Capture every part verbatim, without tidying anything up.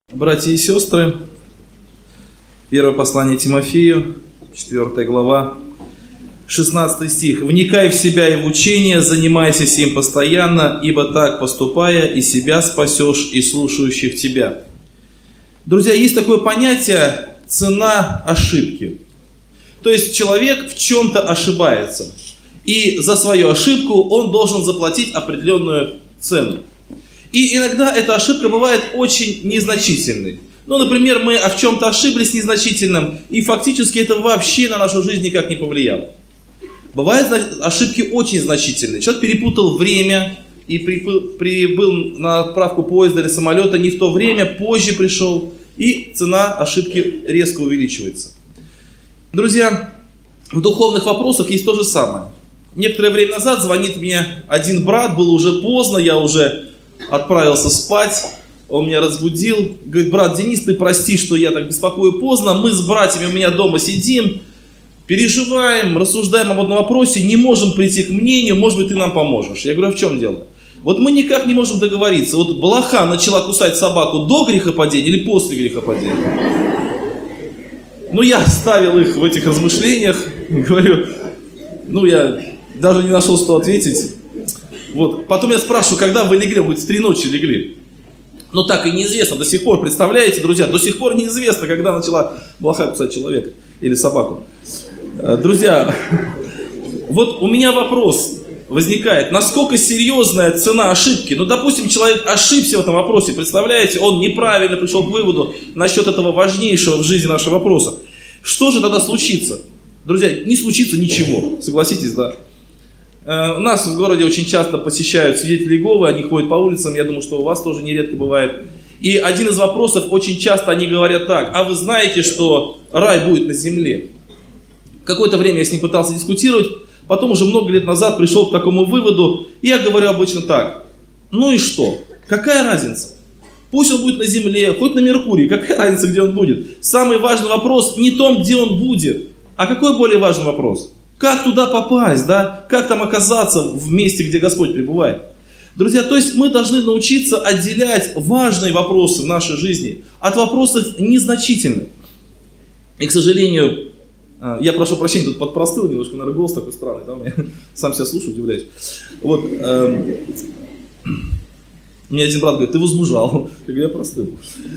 Братья и сестры, первое послание Тимофею, четвёртая глава, шестнадцатый стих. «Вникай в себя и в учение, занимайся сим постоянно, ибо так поступая, и себя спасешь, и слушающих тебя». Друзья, есть такое понятие «цена ошибки». То есть человек в чем-то ошибается, и за свою ошибку он должен заплатить определенную цену. И иногда эта ошибка бывает очень незначительной. Ну, например, мы в чем-то ошиблись незначительным, и фактически это вообще на нашу жизнь никак не повлияло. Бывают ошибки очень значительные. Человек перепутал время и прибыл на отправку поезда или самолета не в то время, позже пришел, и цена ошибки резко увеличивается. Друзья, в духовных вопросах есть то же самое. Некоторое время назад звонит мне один брат, было уже поздно, я уже отправился спать, он меня разбудил, говорит: брат Денис, ты прости, что я так беспокою поздно, мы с братьями у меня дома сидим, переживаем, рассуждаем об одном вопросе, не можем прийти к мнению, может быть, ты нам поможешь. Я говорю: а в чем дело? Вот мы никак не можем договориться, вот блоха начала кусать собаку до грехопадения или после грехопадения? Ну, я оставил их в этих размышлениях, говорю, ну, я даже не нашел, что ответить. Вот. Потом я спрашиваю, когда вы легли? Он говорит: в три ночи легли. Но так и неизвестно до сих пор, представляете, друзья, до сих пор неизвестно, когда начала блоха кусать человека или собаку. Друзья, вот у меня вопрос возникает, насколько серьезная цена ошибки? Ну, допустим, человек ошибся в этом вопросе, представляете, он неправильно пришел к выводу насчет этого важнейшего в жизни нашего вопроса. Что же тогда случится? Друзья, не случится ничего, согласитесь, да? У нас в городе очень часто посещают свидетели Иеговы, они ходят по улицам, я думаю, что у вас тоже нередко бывает. И один из вопросов, очень часто они говорят так: а вы знаете, что рай будет на земле? Какое-то время я с ним пытался дискутировать, потом уже много лет назад пришел к такому выводу, и я говорю обычно так: ну и что? Какая разница? Пусть он будет на земле, хоть на Меркурии, какая разница, где он будет? Самый важный вопрос не в том, где он будет, а какой более важный вопрос? Как туда попасть, да? Как там оказаться в месте, где Господь пребывает? Друзья, то есть мы должны научиться отделять важные вопросы в нашей жизни от вопросов незначительных. И, к сожалению, я прошу прощения, тут подпростыл немножко, наверное, голос такой странный, да? Я сам себя слушаю, удивляюсь. Вот, эм, мне один брат говорит: ты возмужал. Я говорю: я простыл.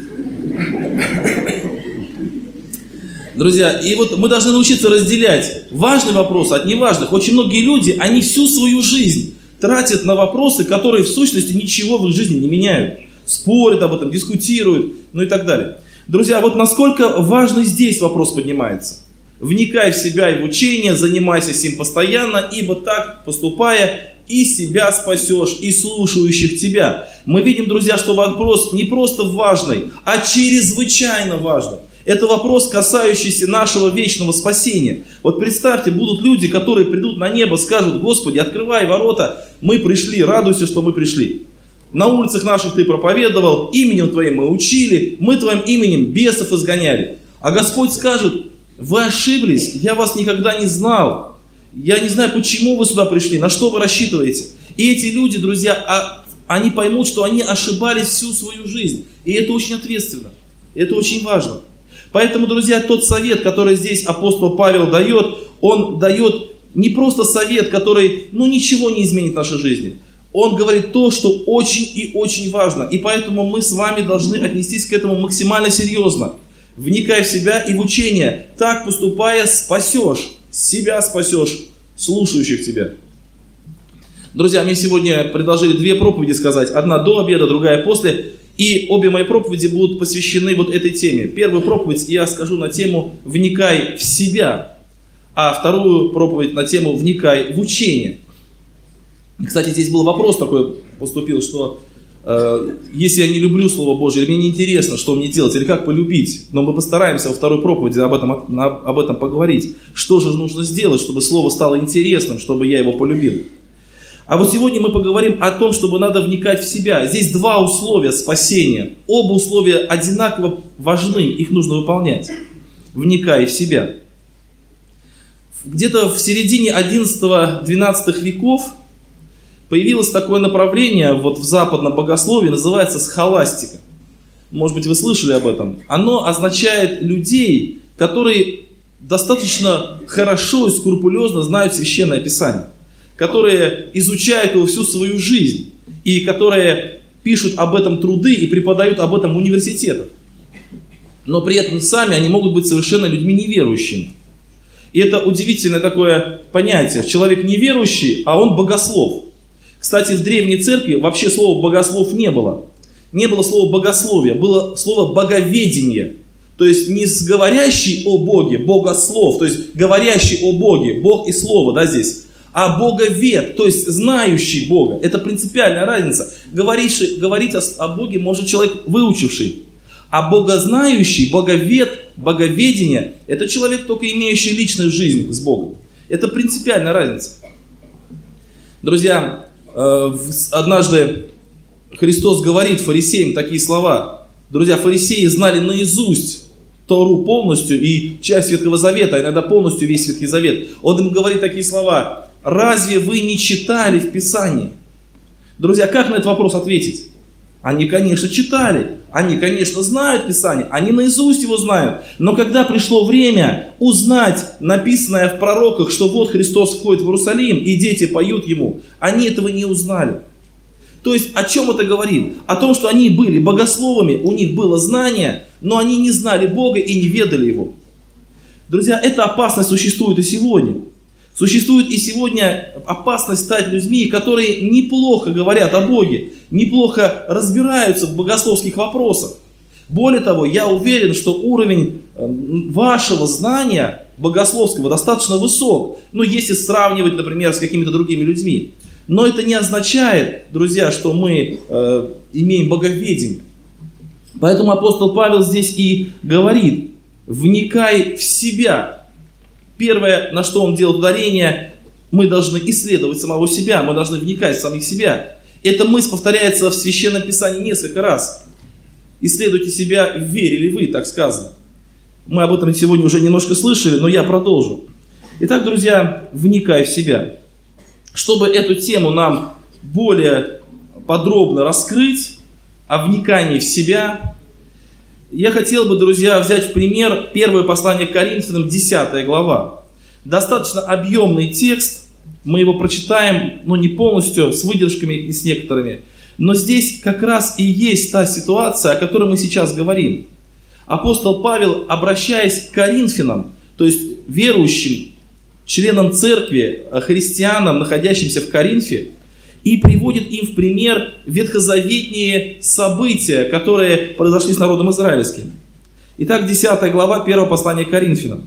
Друзья, и вот мы должны научиться разделять важные вопросы от неважных. Очень многие люди, они всю свою жизнь тратят на вопросы, которые в сущности ничего в их жизни не меняют. Спорят об этом, дискутируют, ну и так далее. Друзья, вот насколько важный здесь вопрос поднимается. Вникай в себя и в учение, занимайся сим постоянно, ибо так поступая, и себя спасешь, и слушающих тебя. Мы видим, друзья, что вопрос не просто важный, а чрезвычайно важный. Это вопрос, касающийся нашего вечного спасения. Вот представьте, будут люди, которые придут на небо, скажут: Господи, открывай ворота, мы пришли, радуйся, что мы пришли. На улицах наших ты проповедовал, именем твоим мы учили, мы твоим именем бесов изгоняли. А Господь скажет: вы ошиблись, я вас никогда не знал. Я не знаю, почему вы сюда пришли, на что вы рассчитываете. И эти люди, друзья, они поймут, что они ошибались всю свою жизнь. И это очень ответственно, это очень важно. Поэтому, друзья, тот совет, который здесь апостол Павел дает, он дает не просто совет, который, ну, ничего не изменит в нашей жизни. Он говорит то, что очень и очень важно. И поэтому мы с вами должны отнестись к этому максимально серьезно. Вникай в себя и в учение. Так поступая, спасешь. Себя спасешь, слушающих тебя. Друзья, мне сегодня предложили две проповеди сказать. Одна до обеда, другая после. И обе мои проповеди будут посвящены вот этой теме. Первую проповедь я скажу на тему «Вникай в себя», а вторую проповедь на тему «Вникай в учение». Кстати, здесь был вопрос такой поступил, что э, если я не люблю Слово Божье, или мне не интересно, что мне делать, или как полюбить, но мы постараемся во второй проповеди об этом, об этом поговорить. Что же нужно сделать, чтобы Слово стало интересным, чтобы я его полюбил? А вот сегодня мы поговорим о том, чтобы надо вникать в себя. Здесь два условия спасения. Оба условия одинаково важны, их нужно выполнять. Вникай в себя. Где-то в середине одиннадцатого-двенадцатого веков появилось такое направление вот в западном богословии, называется схоластика. может быть, вы слышали об этом, оно означает людей, которые достаточно хорошо и скрупулезно знают Священное Писание, которые изучают его всю свою жизнь и которые пишут об этом труды и преподают об этом в университетах. Но при этом сами они могут быть совершенно людьми неверующими. И это удивительное такое понятие. Человек неверующий, а он богослов. Кстати, в Древней Церкви вообще слова «богослов» не было. Не было слова «богословие», было слово «боговедение». То есть не говорящий о Боге, богослов, то есть говорящий о Боге, Бог и Слово, да, здесь, а боговед, то есть знающий Бога. Это принципиальная разница. Говорить, говорить о, о Боге может человек выучивший, а богознающий, боговед, боговедение, это человек, только имеющий личную жизнь с Богом. Это принципиальная разница. Друзья, однажды Христос говорит фарисеям такие слова. Друзья, фарисеи знали наизусть Тору полностью и часть Ветхого Завета, иногда полностью весь Ветхий Завет. Он им говорит такие слова: разве вы не читали в Писании? Друзья, как на этот вопрос ответить? Они, конечно, читали, они, конечно, знают Писание, они наизусть его знают. Но когда пришло время узнать написанное в пророках, что вот Христос входит в Иерусалим и дети поют ему, они этого не узнали. То есть о чем это говорит? О том, что они были богословами, у них было знание, но они не знали Бога и не ведали Его. Друзья, эта опасность существует и сегодня. Существует и сегодня опасность стать людьми, которые неплохо говорят о Боге, неплохо разбираются в богословских вопросах. Более того, я уверен, что уровень вашего знания богословского достаточно высок, ну, если сравнивать, например, с какими-то другими людьми. Но это не означает, друзья, что мы э, имеем боговедение. Поэтому апостол Павел здесь и говорит: вникай в себя. Первое, на что он делает ударение, мы должны исследовать самого себя, мы должны вникать в самих себя. Эта мысль повторяется в Священном Писании несколько раз. Исследуйте себя, верили вы, так сказано. Мы об этом сегодня уже немножко слышали, но я продолжу. Итак, друзья, вникай в себя. Чтобы эту тему нам более подробно раскрыть, о вникании в себя, я хотел бы, друзья, взять в пример первое послание к Коринфянам, десятая глава. Достаточно объемный текст, мы его прочитаем, но не полностью, с выдержками и с некоторыми. Но здесь как раз и есть та ситуация, о которой мы сейчас говорим. Апостол Павел, обращаясь к Коринфянам, то есть верующим, членам церкви, христианам, находящимся в Коринфе, и приводит им в пример ветхозаветные события, которые произошли с народом израильским. Итак, десятая глава, первого послания к Коринфянам.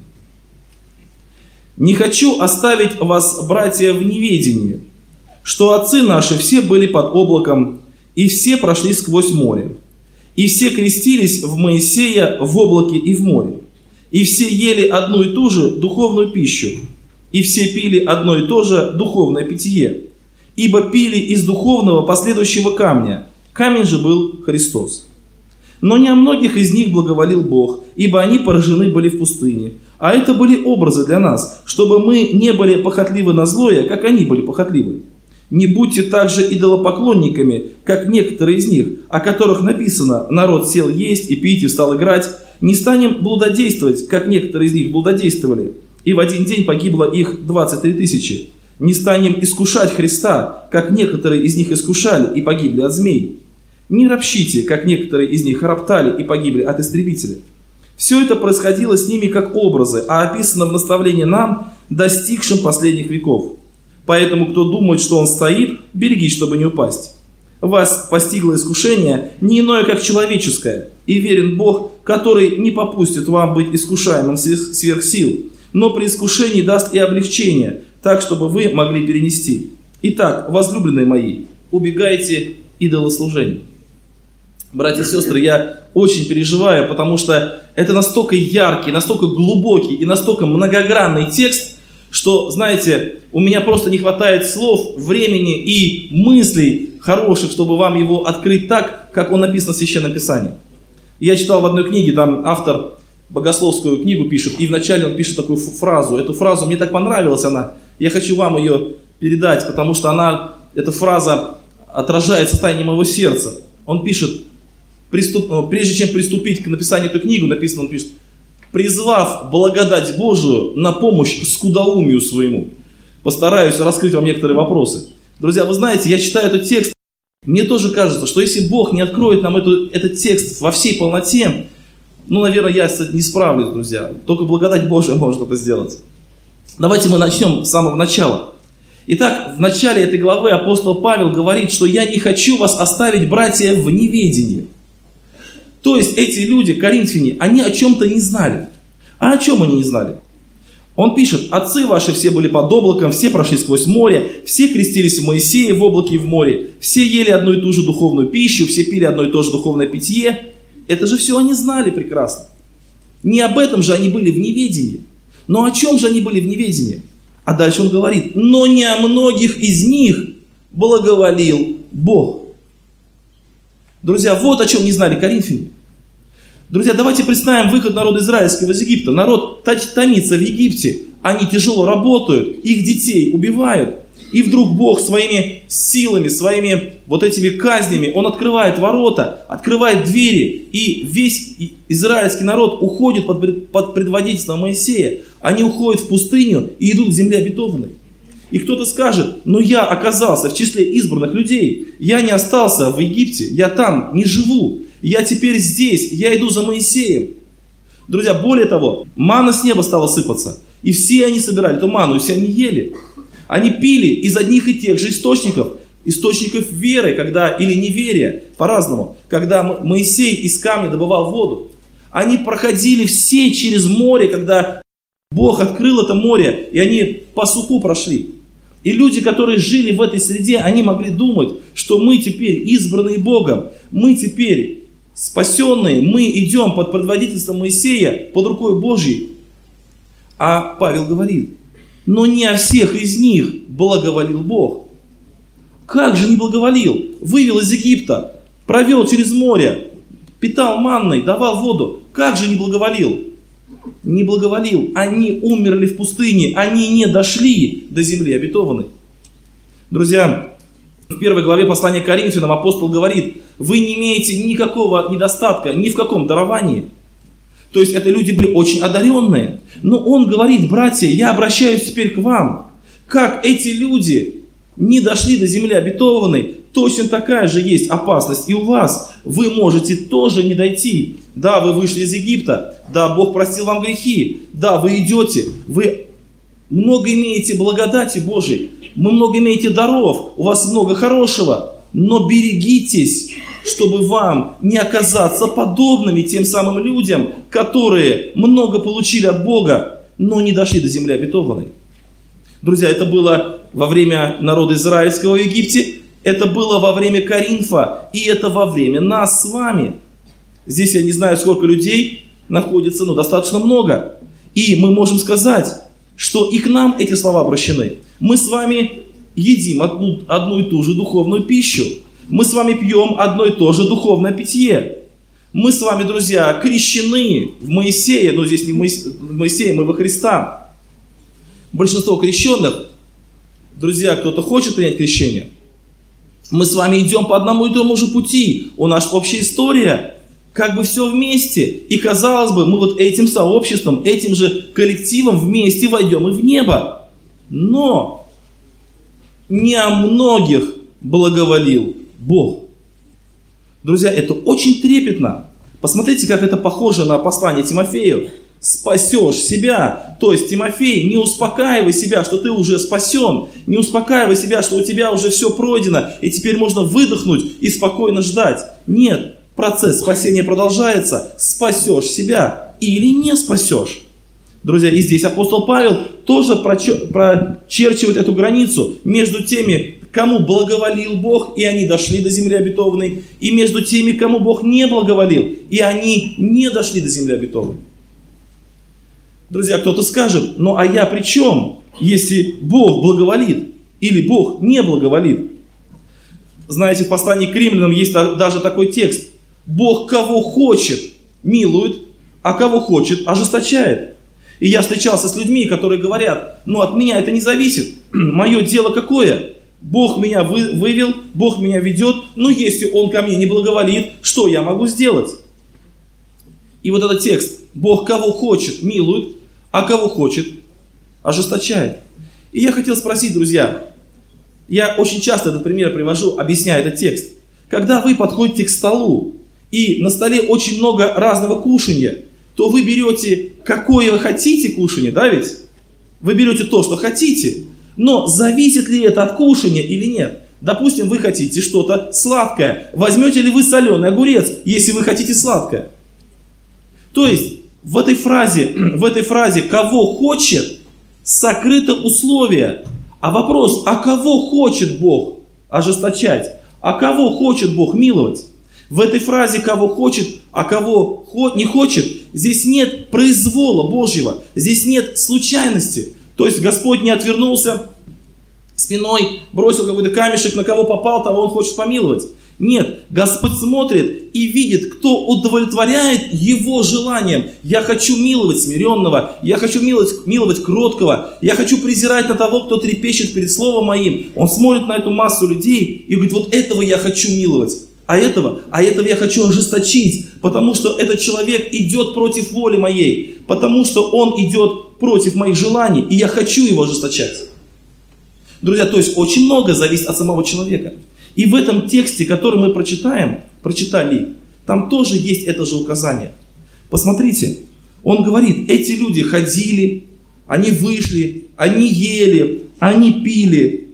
«Не хочу оставить вас, братья, в неведении, что отцы наши все были под облаком, и все прошли сквозь море, и все крестились в Моисея в облаке и в море, и все ели одну и ту же духовную пищу, и все пили одно и то же духовное питье, ибо пили из духовного последующего камня, камень же был Христос. Но не о многих из них благоволил Бог, ибо они поражены были в пустыне. А это были образы для нас, чтобы мы не были похотливы на злое, как они были похотливы. Не будьте также идолопоклонниками, как некоторые из них, о которых написано: народ сел есть и пить и стал играть. Не станем блудодействовать, как некоторые из них блудодействовали, и в один день погибло их двадцать три тысячи. Не станем искушать Христа, как некоторые из них искушали и погибли от змей. Не ропщите, как некоторые из них роптали и погибли от истребителя. Все это происходило с ними как образы, а описано в наставлении нам, достигшим последних веков. Поэтому, кто думает, что он стоит, берегись, чтобы не упасть. Вас постигло искушение не иное, как человеческое, и верен Бог, который не попустит вам быть искушаемым сверх сил, но при искушении даст и облегчение, так, чтобы вы могли перенести. Итак, возлюбленные мои, убегайте идолослужения». Братья и сестры, я очень переживаю, потому что это настолько яркий, настолько глубокий и настолько многогранный текст, что, знаете, у меня просто не хватает слов, времени и мыслей хороших, чтобы вам его открыть так, как он написан в Священном Писании. Я читал в одной книге, там автор богословскую книгу пишет, и вначале он пишет такую фразу. Эту фразу, мне так понравилась она, я хочу вам ее передать, потому что она, эта фраза отражает состояние моего сердца. Он пишет: приступ, прежде чем приступить к написанию этой книги, написано, он пишет, призвав благодать Божию на помощь скудоумию своему. Постараюсь раскрыть вам некоторые вопросы. Друзья, вы знаете, я читаю этот текст, мне тоже кажется, что если Бог не откроет нам эту, этот текст во всей полноте, ну, наверное, я не справлюсь, друзья. Только благодать Божия может это сделать. Давайте мы начнем с самого начала. Итак, в начале этой главы апостол Павел говорит, что я не хочу вас оставить, братья, в неведении. То есть эти люди, коринфяне, они о чем-то не знали. А о чем они не знали? Он пишет, отцы ваши все были под облаком, все прошли сквозь море, все крестились в Моисее в облаке и в море, все ели одну и ту же духовную пищу, все пили одно и то же духовное питье. Это же все они знали прекрасно. Не об этом же они были в неведении. Но о чем же они были в неведении? А дальше он говорит, но не о многих из них благоволил Бог. Друзья, вот о чем не знали коринфяне. Друзья, давайте представим выход народа израильского из Египта. Народ томится в Египте, они тяжело работают, их детей убивают. И вдруг Бог своими силами, своими вот этими казнями, Он открывает ворота, открывает двери, и весь израильский народ уходит под, под предводительством Моисея. Они уходят в пустыню и идут к земле обетованной. И кто-то скажет, ну я оказался в числе избранных людей, я не остался в Египте, я там не живу, я теперь здесь, я иду за Моисеем. Друзья, более того, манна с неба стала сыпаться, и все они собирали эту манну, и все они ели. Они пили из одних и тех же источников, источников веры, когда, или неверия, по-разному, когда Моисей из камня добывал воду. Они проходили все через море, когда Бог открыл это море, и они по суку прошли. И люди, которые жили в этой среде, они могли думать, что мы теперь избранные Богом, мы теперь спасенные, мы идем под предводительством Моисея, под рукой Божьей. А Павел говорит, но не о всех из них благоволил Бог. Как же не благоволил? Вывел из Египта, провел через море, питал манной, давал воду. Как же не благоволил? Не благоволил. Они умерли в пустыне, они не дошли до земли обетованной. Друзья, в первой главе послания к Коринфянам апостол говорит, вы не имеете никакого недостатка ни в каком даровании. То есть это люди были очень одаренные. Но он говорит, братья, я обращаюсь теперь к вам. Как эти люди не дошли до земли обетованной, точно такая же есть опасность и у вас. Вы можете тоже не дойти. Да, вы вышли из Египта. Да, Бог простил вам грехи. Да, вы идете. Вы много имеете благодати Божией. Вы много имеете даров. У вас много хорошего. Но берегитесь, чтобы вам не оказаться подобными тем самым людям, которые много получили от Бога, но не дошли до земли обетованной. Друзья, это было во время народа израильского в Египте, это было во время Коринфа, и это во время нас с вами. Здесь я не знаю, сколько людей находится, но достаточно много. И мы можем сказать, что и к нам эти слова обращены. Мы с вами едим одну, одну и ту же духовную пищу. Мы с вами пьем одно и то же духовное питье. Мы с вами, друзья, крещены в Моисея, но здесь не в Моисея, мы во Христа. Большинство крещенных, друзья, кто-то хочет принять крещение. Мы с вами идем по одному и тому же пути. У нас общая история, как бы все вместе. И казалось бы, мы вот этим сообществом, этим же коллективом вместе войдем и в небо. Но не о многих благоволил Бог. Друзья, это очень трепетно. Посмотрите, как это похоже на послание Тимофею. Спасешь себя. То есть, Тимофей, не успокаивай себя, что ты уже спасен. Не успокаивай себя, что у тебя уже все пройдено. И теперь можно выдохнуть и спокойно ждать. Нет, процесс спасения продолжается. Спасешь себя или не спасешь. Друзья, и здесь апостол Павел тоже прочерчивает эту границу между теми, кому благоволил Бог, и они дошли до земли обетованной, и между теми, кому Бог не благоволил, и они не дошли до земли обетованной. Друзья, кто-то скажет, ну а я при чем, если Бог благоволит или Бог не благоволит? Знаете, в послании к римлянам есть даже такой текст. Бог кого хочет милует, а кого хочет ожесточает. И я встречался с людьми, которые говорят, ну от меня это не зависит. Мое дело какое? Бог меня вы, вывел, Бог меня ведет, но если Он ко мне не благоволит, что я могу сделать? И вот этот текст, Бог кого хочет милует, а кого хочет ожесточает. И я хотел спросить, друзья, я очень часто этот пример привожу, объясняя этот текст. Когда вы подходите к столу, и на столе очень много разного кушанья, то вы берете, какое вы хотите кушанье, да ведь? Вы берете то, что хотите, но зависит ли это от кушания или нет? Допустим, вы хотите что-то сладкое. Возьмете ли вы соленый огурец, если вы хотите сладкое? То есть, в этой фразе, в этой фразе «кого хочет» сокрыто условие. А вопрос, а кого хочет Бог ожесточать? А кого хочет Бог миловать? В этой фразе «кого хочет», а кого не хочет, здесь нет произвола Божьего, здесь нет случайности. То есть Господь не отвернулся спиной, бросил какой-то камешек, на кого попал, того Он хочет помиловать. Нет, Господь смотрит и видит, кто удовлетворяет Его желанием. Я хочу миловать смиренного, я хочу миловать, миловать кроткого, я хочу презирать на того, кто трепещет перед Словом Моим. Он смотрит на эту массу людей и говорит, вот этого я хочу миловать. А этого, а этого я хочу ожесточить, потому что этот человек идет против воли моей, потому что он идет против моих желаний, и я хочу его ожесточать. Друзья, то есть очень много зависит от самого человека. И в этом тексте, который мы прочитаем, прочитали, там тоже есть это же указание. Посмотрите, он говорит, эти люди ходили, они вышли, они ели, они пили.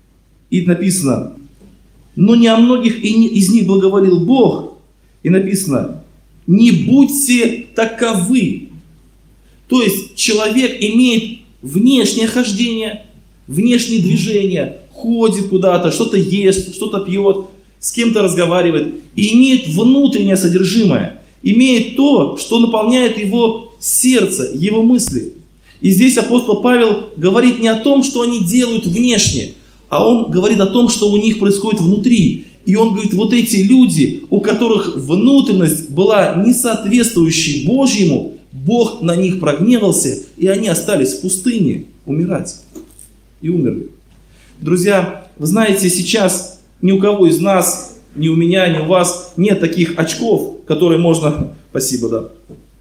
И написано, но не о многих из них благоволил Бог. И написано, не будьте таковы. То есть человек имеет внешнее хождение, внешнее движение, ходит куда-то, что-то ест, что-то пьет, с кем-то разговаривает. И имеет внутреннее содержимое. Имеет то, что наполняет его сердце, его мысли. И здесь апостол Павел говорит не о том, что они делают внешне, а он говорит о том, что у них происходит внутри. И он говорит, вот эти люди, у которых внутренность была не соответствующей Божьему, Бог на них прогневался, и они остались в пустыне умирать. И умерли. Друзья, вы знаете, сейчас ни у кого из нас, ни у меня, ни у вас нет таких очков, которые можно... Спасибо, да.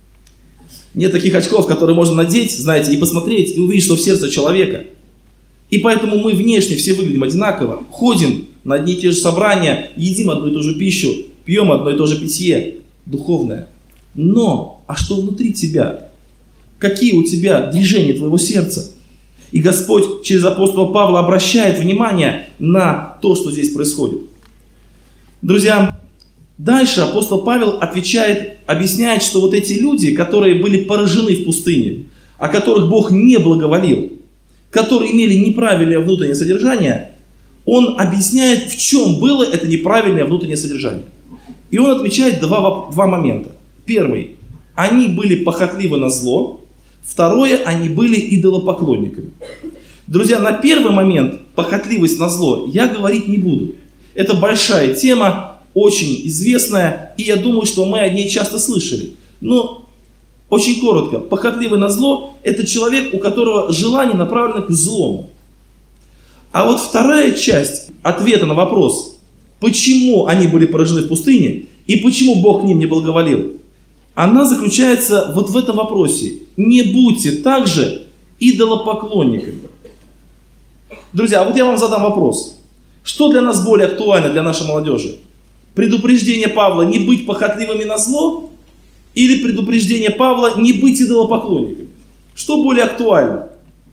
Нет таких очков, которые можно надеть, знаете, и посмотреть, и увидеть, что в сердце человека. И поэтому мы внешне все выглядим одинаково, ходим на одни и те же собрания, едим одну и ту же пищу, пьем одно и то же питье, духовное. Но, а что внутри тебя? Какие у тебя движения твоего сердца? И Господь через апостола Павла обращает внимание на то, что здесь происходит. Друзья, дальше апостол Павел отвечает, объясняет, что вот эти люди, которые были поражены в пустыне, о которых Бог не благоволил, которые имели неправильное внутреннее содержание, он объясняет, в чем было это неправильное внутреннее содержание. И он отмечает два, два момента. Первый. Они были похотливы на зло. Второе. Они были идолопоклонниками. Друзья, на первый момент, похотливость на зло, я говорить не буду. Это большая тема, очень известная, и я думаю, что мы о ней часто слышали. Но очень коротко. Похотливый на зло – это человек, у которого желание направлено к злому. А вот вторая часть ответа на вопрос, почему они были поражены в пустыне и почему Бог к ним не благоволил, она заключается вот в этом вопросе. Не будьте также идолопоклонниками. Друзья, вот я вам задам вопрос. Что для нас более актуально, для нашей молодежи? Предупреждение Павла не быть похотливыми на зло или предупреждение Павла не быть идолопоклонниками? Что более актуально?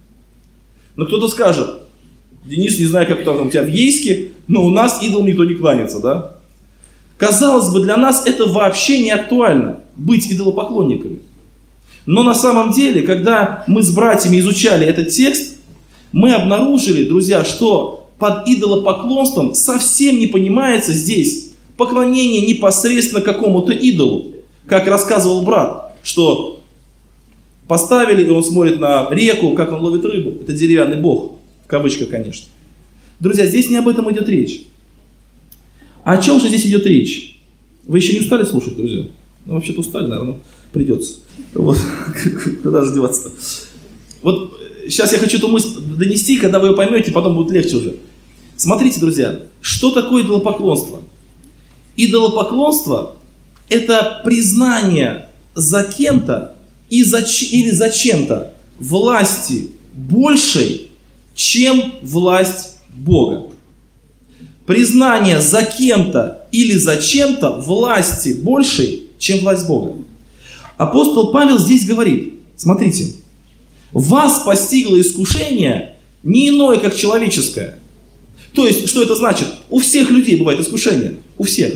Но кто-то скажет, Денис, не знаю, как там у тебя в Ейске, но у нас идолам никто не кланяется, да? Казалось бы, для нас это вообще не актуально, быть идолопоклонниками. Но на самом деле, когда мы с братьями изучали этот текст, мы обнаружили, друзья, что под идолопоклонством совсем не понимается здесь поклонение непосредственно какому-то идолу. Как рассказывал брат, что поставили, и он смотрит на реку, как он ловит рыбу. Это деревянный бог, в кавычках, конечно. Друзья, здесь не об этом идет речь. А о чем же здесь идет речь? Вы еще не устали слушать, друзья? Ну, вообще-то устали, наверное, придется. Вот, куда же деваться-то? Вот сейчас я хочу эту мысль донести, когда вы ее поймете, потом будет легче уже. Смотрите, друзья, что такое идолопоклонство? Идолопоклонство – это признание за кем-то и за, или за чем-то власти большей, чем власть Бога. Признание за кем-то или за чем-то власти большей, чем власть Бога. Апостол Павел здесь говорит, смотрите, вас постигло искушение не иное, как человеческое. То есть, что это значит? У всех людей бывает искушение. У всех.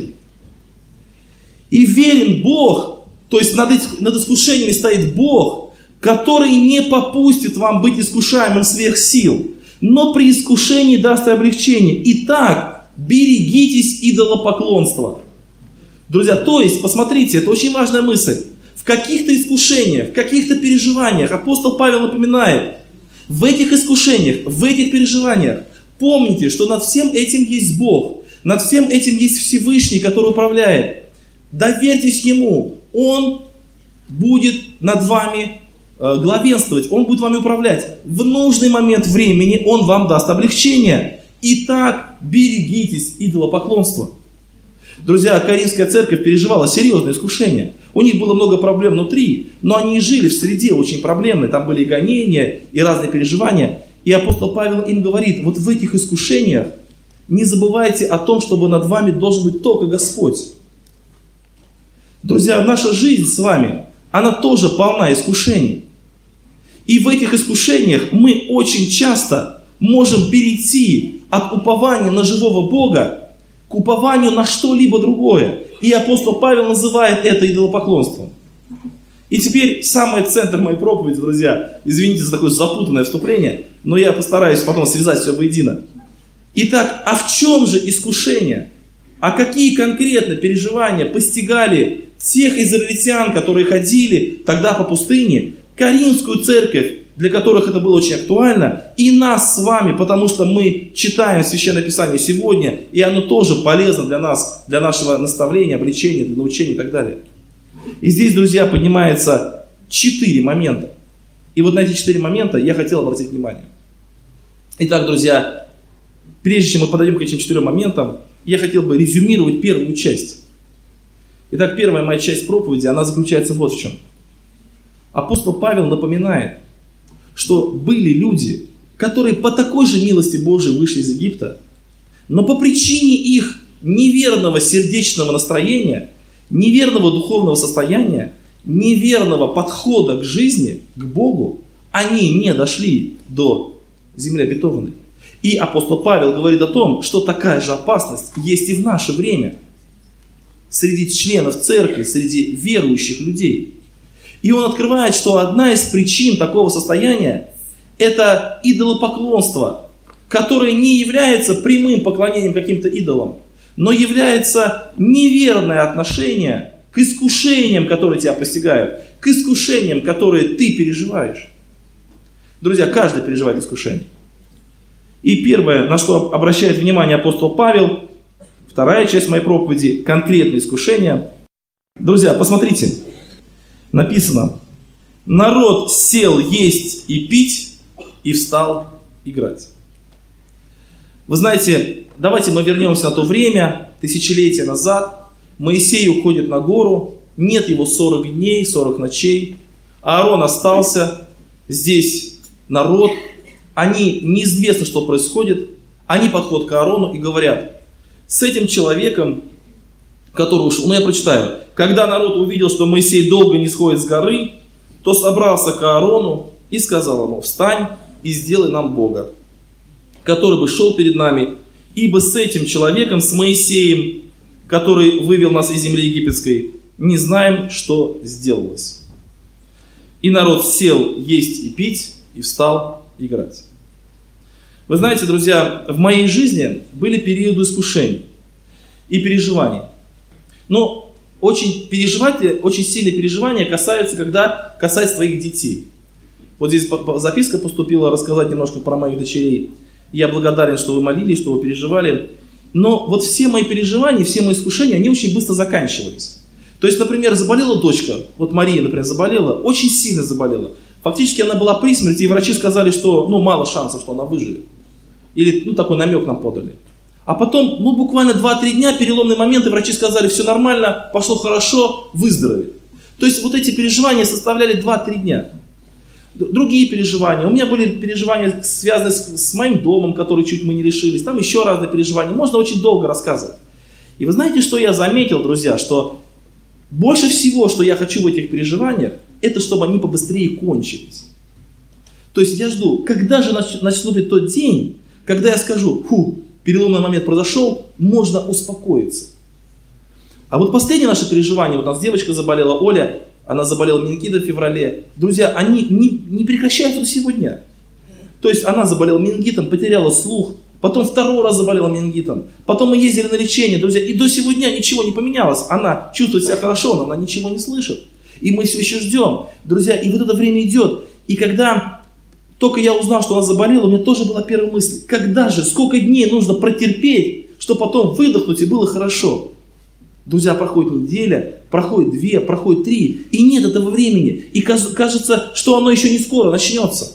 И верен Бог, то есть над, над искушениями стоит Бог, который не попустит вам быть искушаемым сверх сил, но при искушении даст облегчение. Итак, берегитесь идолопоклонства. Друзья, то есть, посмотрите, это очень важная мысль. В каких-то искушениях, в каких-то переживаниях апостол Павел напоминает, в этих искушениях, в этих переживаниях, помните, что над всем этим есть Бог, над всем этим есть Всевышний, который управляет. Доверьтесь Ему, Он будет над вами э, главенствовать, Он будет вами управлять. В нужный момент времени Он вам даст облегчение. Итак, берегитесь идолопоклонства. Друзья, Коринфская церковь переживала серьезное искушение. У них было много проблем внутри, но они жили в среде очень проблемной. Там были и гонения, и разные переживания. И апостол Павел им говорит, вот в этих искушениях не забывайте о том, чтобы над вами должен быть только Господь. Друзья, наша жизнь с вами, она тоже полна искушений. И в этих искушениях мы очень часто можем перейти от упования на живого Бога к упованию на что-либо другое. И апостол Павел называет это идолопоклонством. И теперь самый центр моей проповеди, друзья, извините за такое запутанное вступление, но я постараюсь потом связать все воедино. Итак, а в чем же искушение? А какие конкретно переживания постигали тех израильтян, которые ходили тогда по пустыне, Коринфскую церковь, для которых это было очень актуально, и нас с вами, потому что мы читаем Священное Писание сегодня, и оно тоже полезно для нас, для нашего наставления, обличения, для научения и так далее. И здесь, друзья, поднимается четыре момента. И вот на эти четыре момента я хотел обратить внимание. Итак, друзья, прежде чем мы подойдем к этим четырем моментам, я хотел бы резюмировать первую часть. Итак, первая моя часть проповеди, она заключается вот в чем. Апостол Павел напоминает, что были люди, которые по такой же милости Божией вышли из Египта, но по причине их неверного сердечного настроения, неверного духовного состояния, неверного подхода к жизни, к Богу, они не дошли до земли обетованной. И апостол Павел говорит о том, что такая же опасность есть и в наше время среди членов церкви, среди верующих людей. И он открывает, что одна из причин такого состояния – это идолопоклонство, которое не является прямым поклонением каким-то идолам, но является неверное отношение к искушениям, которые тебя постигают, к искушениям, которые ты переживаешь. Друзья, каждый переживает искушение. И первое, на что обращает внимание апостол Павел, вторая часть моей проповеди – конкретные искушения. Друзья, посмотрите, написано: народ сел есть и пить, и встал играть. Вы знаете, давайте мы вернемся на то время, тысячелетия назад. Моисей уходит на гору, нет его сорок дней, сорок ночей. Аарон остался, здесь народ. Они, неизвестно, что происходит. Они подходят к Аарону и говорят: с этим человеком, который ушел, ну я прочитаю. Когда народ увидел, что Моисей долго не сходит с горы, то собрался к Аарону и сказал ему: встань и сделай нам Бога, который бы шел перед нами, ибо с этим человеком, с Моисеем, который вывел нас из земли египетской, не знаем, что сделалось. И народ сел есть и пить, и встал играть. Вы знаете, друзья, в моей жизни были периоды искушений и переживаний. Но очень, переживать, очень сильные переживания касаются, когда касается твоих детей. Вот здесь записка поступила, рассказать немножко про моих дочерей. Я благодарен, что вы молились, что вы переживали. Но вот все мои переживания, все мои искушения, они очень быстро заканчивались. То есть, например, заболела дочка, вот Мария, например, заболела, очень сильно заболела. Фактически она была при смерти, и врачи сказали, что ну, мало шансов, что она выживет. Или ну, такой намек нам подали. А потом, ну буквально два-три дня, переломные моменты, врачи сказали, все нормально, пошло хорошо, выздоровеет. То есть вот эти переживания составляли два-три дня. Другие переживания. У меня были переживания, связанные с, с моим домом, которые чуть мы не решились. Там еще разные переживания. Можно очень долго рассказывать. И вы знаете, что я заметил, друзья, что больше всего, что я хочу в этих переживаниях, это чтобы они побыстрее кончились. То есть я жду, когда же наступит тот день, когда я скажу, фу, переломный момент произошел, можно успокоиться. А вот последнее наше переживание, вот у нас девочка заболела, Оля, она заболела менингитом в феврале. Друзья, они не, не прекращаются до сегодня. То есть она заболела менингитом, потеряла слух, потом второй раз заболела менингитом, потом мы ездили на лечение, друзья, и до сегодня ничего не поменялось. Она чувствует себя хорошо, но она ничего не слышит. И мы все еще ждем, друзья, и вот это время идет. И когда только я узнал, что она заболела, у меня тоже была первая мысль, когда же, сколько дней нужно протерпеть, чтобы потом выдохнуть и было хорошо. Друзья, проходит неделя, проходит две, проходит три, и нет этого времени. И кажется, что оно еще не скоро начнется.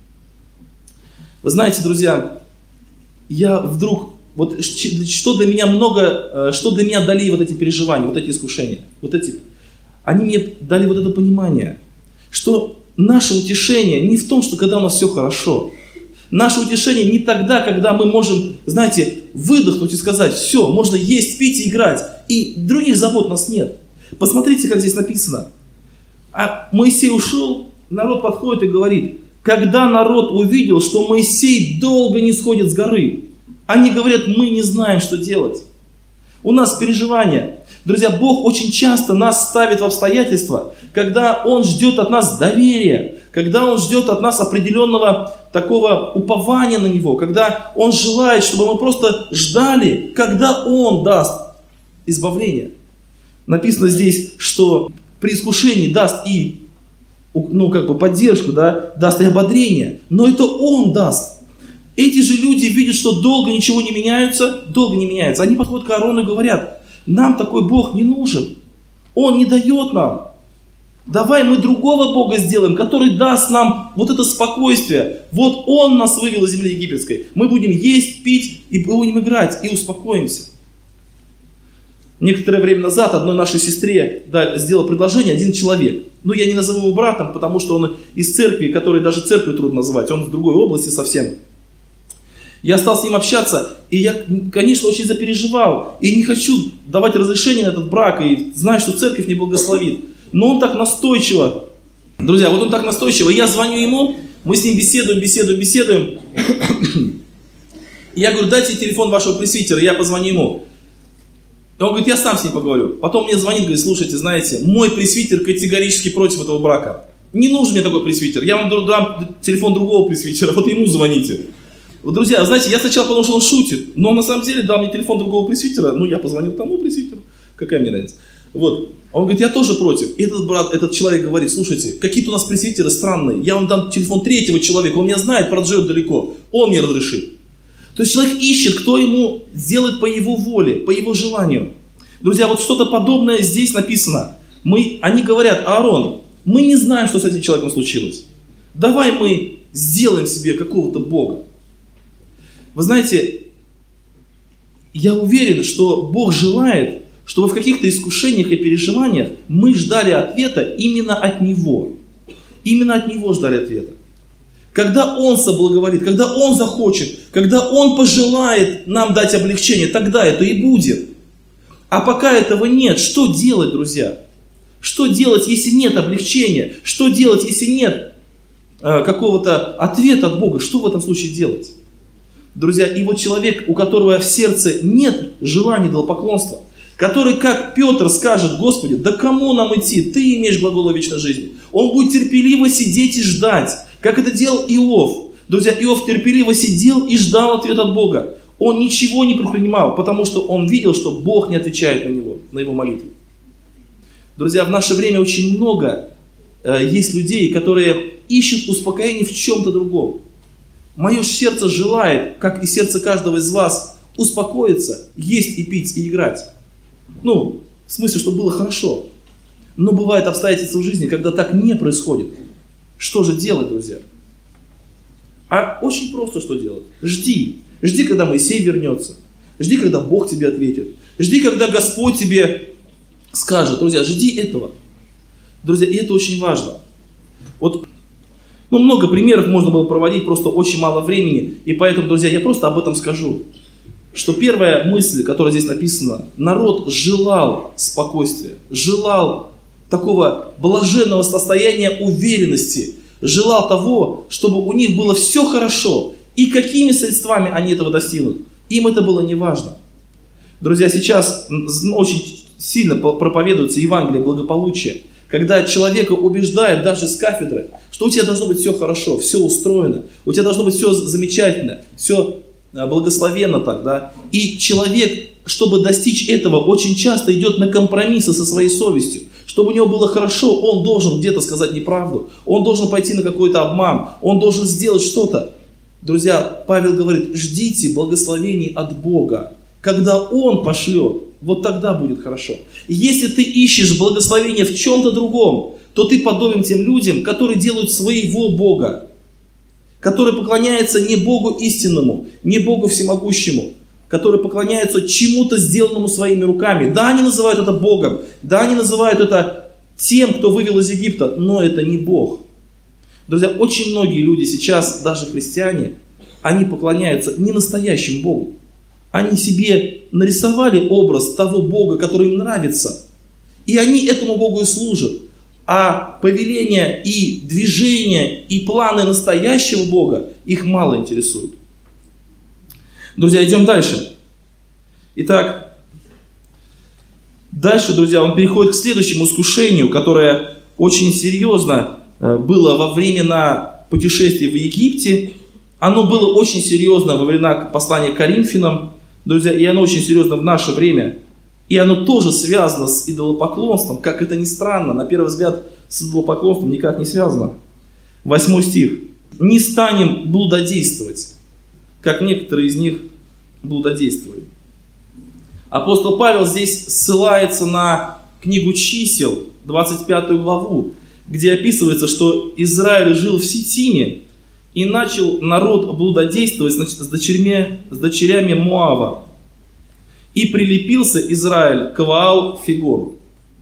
Вы знаете, друзья, я вдруг, вот что для меня много, что для меня дали вот эти переживания, вот эти искушения, вот эти, они мне дали вот это понимание, что наше утешение не в том, что когда у нас все хорошо. Наше утешение не тогда, когда мы можем, знаете, выдохнуть и сказать, все, можно есть, пить и играть, и других забот у нас нет. Посмотрите, как здесь написано. А Моисей ушел, народ подходит и говорит, когда народ увидел, что Моисей долго не сходит с горы, они говорят, мы не знаем, что делать. У нас переживания. Друзья, Бог очень часто нас ставит в обстоятельства, когда Он ждет от нас доверия, когда Он ждет от нас определенного такого упования на Него, когда Он желает, чтобы мы просто ждали, когда Он даст избавление. Написано здесь, что при искушении даст и ну, как бы поддержку, да, даст и ободрение, но это Он даст. Эти же люди видят, что долго ничего не меняется, долго не меняется. Они подходят к Аарону и говорят, нам такой Бог не нужен, Он не дает нам. Давай мы другого Бога сделаем, который даст нам вот это спокойствие. Вот Он нас вывел из земли египетской. Мы будем есть, пить и будем играть, и успокоимся. Некоторое время назад одной нашей сестре да, сделал предложение один человек. Ну, я не назову его братом, потому что он из церкви, которой даже церковью трудно назвать, он в другой области совсем. Я стал с ним общаться, и я, конечно, очень запереживал. И не хочу давать разрешение на этот брак, и знаю, что церковь не благословит. Но он так настойчиво, друзья, вот он так настойчиво, я звоню ему, мы с ним беседуем, беседуем, беседуем. Я говорю, дайте телефон вашего пресвитера, я позвоню ему. И он говорит, я сам с ним поговорю. Потом мне звонит, говорит, слушайте, знаете, мой пресвитер категорически против этого брака. Не нужен мне такой пресвитер, я вам дам телефон другого пресвитера, вот ему звоните. Вот, друзья, знаете, я сначала подумал, что он шутит, но на самом деле дал мне телефон другого пресвитера, ну я позвонил тому пресвитеру, какая мне разница. Вот. Он говорит, я тоже против. И этот брат, этот человек говорит, слушайте, какие-то у нас пресвитеры странные, я вам дам телефон третьего человека, он меня знает, правда живет далеко, он мне разрешит. То есть человек ищет, кто ему сделает по его воле, по его желанию. Друзья, вот что-то подобное здесь написано. Мы, они говорят, Аарон, мы не знаем, что с этим человеком случилось. Давай мы сделаем себе какого-то Бога. Вы знаете, я уверен, что Бог желает, чтобы в каких-то искушениях и переживаниях мы ждали ответа именно от Него. Именно от Него ждали ответа. Когда Он соблаговолит, когда Он захочет, когда Он пожелает нам дать облегчение, тогда это и будет. А пока этого нет, что делать, друзья? Что делать, если нет облегчения? Что делать, если нет э, какого-то ответа от Бога? Что в этом случае делать? Друзья, и вот человек, у которого в сердце нет желания идолопоклонства, который, как Петр, скажет, Господи, да кому нам идти? Ты имеешь глагол вечной жизни. Он будет терпеливо сидеть и ждать, как это делал Иов. Друзья, Иов терпеливо сидел и ждал ответа от Бога. Он ничего не предпринимал, потому что он видел, что Бог не отвечает на него, на его молитву. Друзья, в наше время очень много э, есть людей, которые ищут успокоение в чем-то другом. Мое сердце желает, как и сердце каждого из вас, успокоиться, есть и пить, и играть. Ну, в смысле, чтобы было хорошо. Но бывают обстоятельства в жизни, когда так не происходит. Что же делать, друзья? А очень просто что делать. Жди. Жди, когда Моисей вернется. Жди, когда Бог тебе ответит. Жди, когда Господь тебе скажет. Друзья, жди этого. Друзья, и это очень важно. Вот, ну, много примеров можно было проводить, просто очень мало времени. И поэтому, друзья, я просто об этом скажу. Что первая мысль, которая здесь написана, народ желал спокойствия, желал такого блаженного состояния уверенности, желал того, чтобы у них было все хорошо. И какими средствами они этого достигнут, им это было не важно. Друзья, сейчас очень сильно проповедуется Евангелие благополучия, когда человека убеждают даже с кафедры, что у тебя должно быть все хорошо, все устроено, у тебя должно быть все замечательно, все благословенно так, да. И человек, чтобы достичь этого, очень часто идет на компромиссы со своей совестью. Чтобы у него было хорошо, он должен где-то сказать неправду, он должен пойти на какой-то обман, он должен сделать что-то. Друзья, Павел говорит, ждите благословений от Бога. Когда Он пошлет, вот тогда будет хорошо. И если ты ищешь благословения в чем-то другом, то ты подобен тем людям, которые делают своего Бога, которые поклоняются не Богу истинному, не Богу всемогущему, которые поклоняются чему-то сделанному своими руками. Да, они называют это Богом, да, они называют это тем, кто вывел из Египта, но это не Бог. Друзья, очень многие люди сейчас, даже христиане, они поклоняются не настоящему Богу. Они себе нарисовали образ того Бога, который им нравится. И они этому Богу и служат. А повеления и движения, и планы настоящего Бога их мало интересуют. Друзья, идем дальше. Итак, дальше, друзья, он переходит к следующему искушению, которое очень серьезно было во времена путешествий в Египте. Оно было очень серьезно во времена послания к Коринфянам. Друзья, и оно очень серьезно в наше время. И оно тоже связано с идолопоклонством. Как это ни странно, на первый взгляд с идолопоклонством никак не связано. Восьмой стих. «Не станем блудодействовать, как некоторые из них блудодействовали». Апостол Павел здесь ссылается на книгу Чисел, двадцать пятую главу, где описывается, что Израиль жил в Ситиме, и начал народ блудодействовать значит, с, дочерями, с дочерями Моава. И прилепился Израиль к Ваал-Фигору.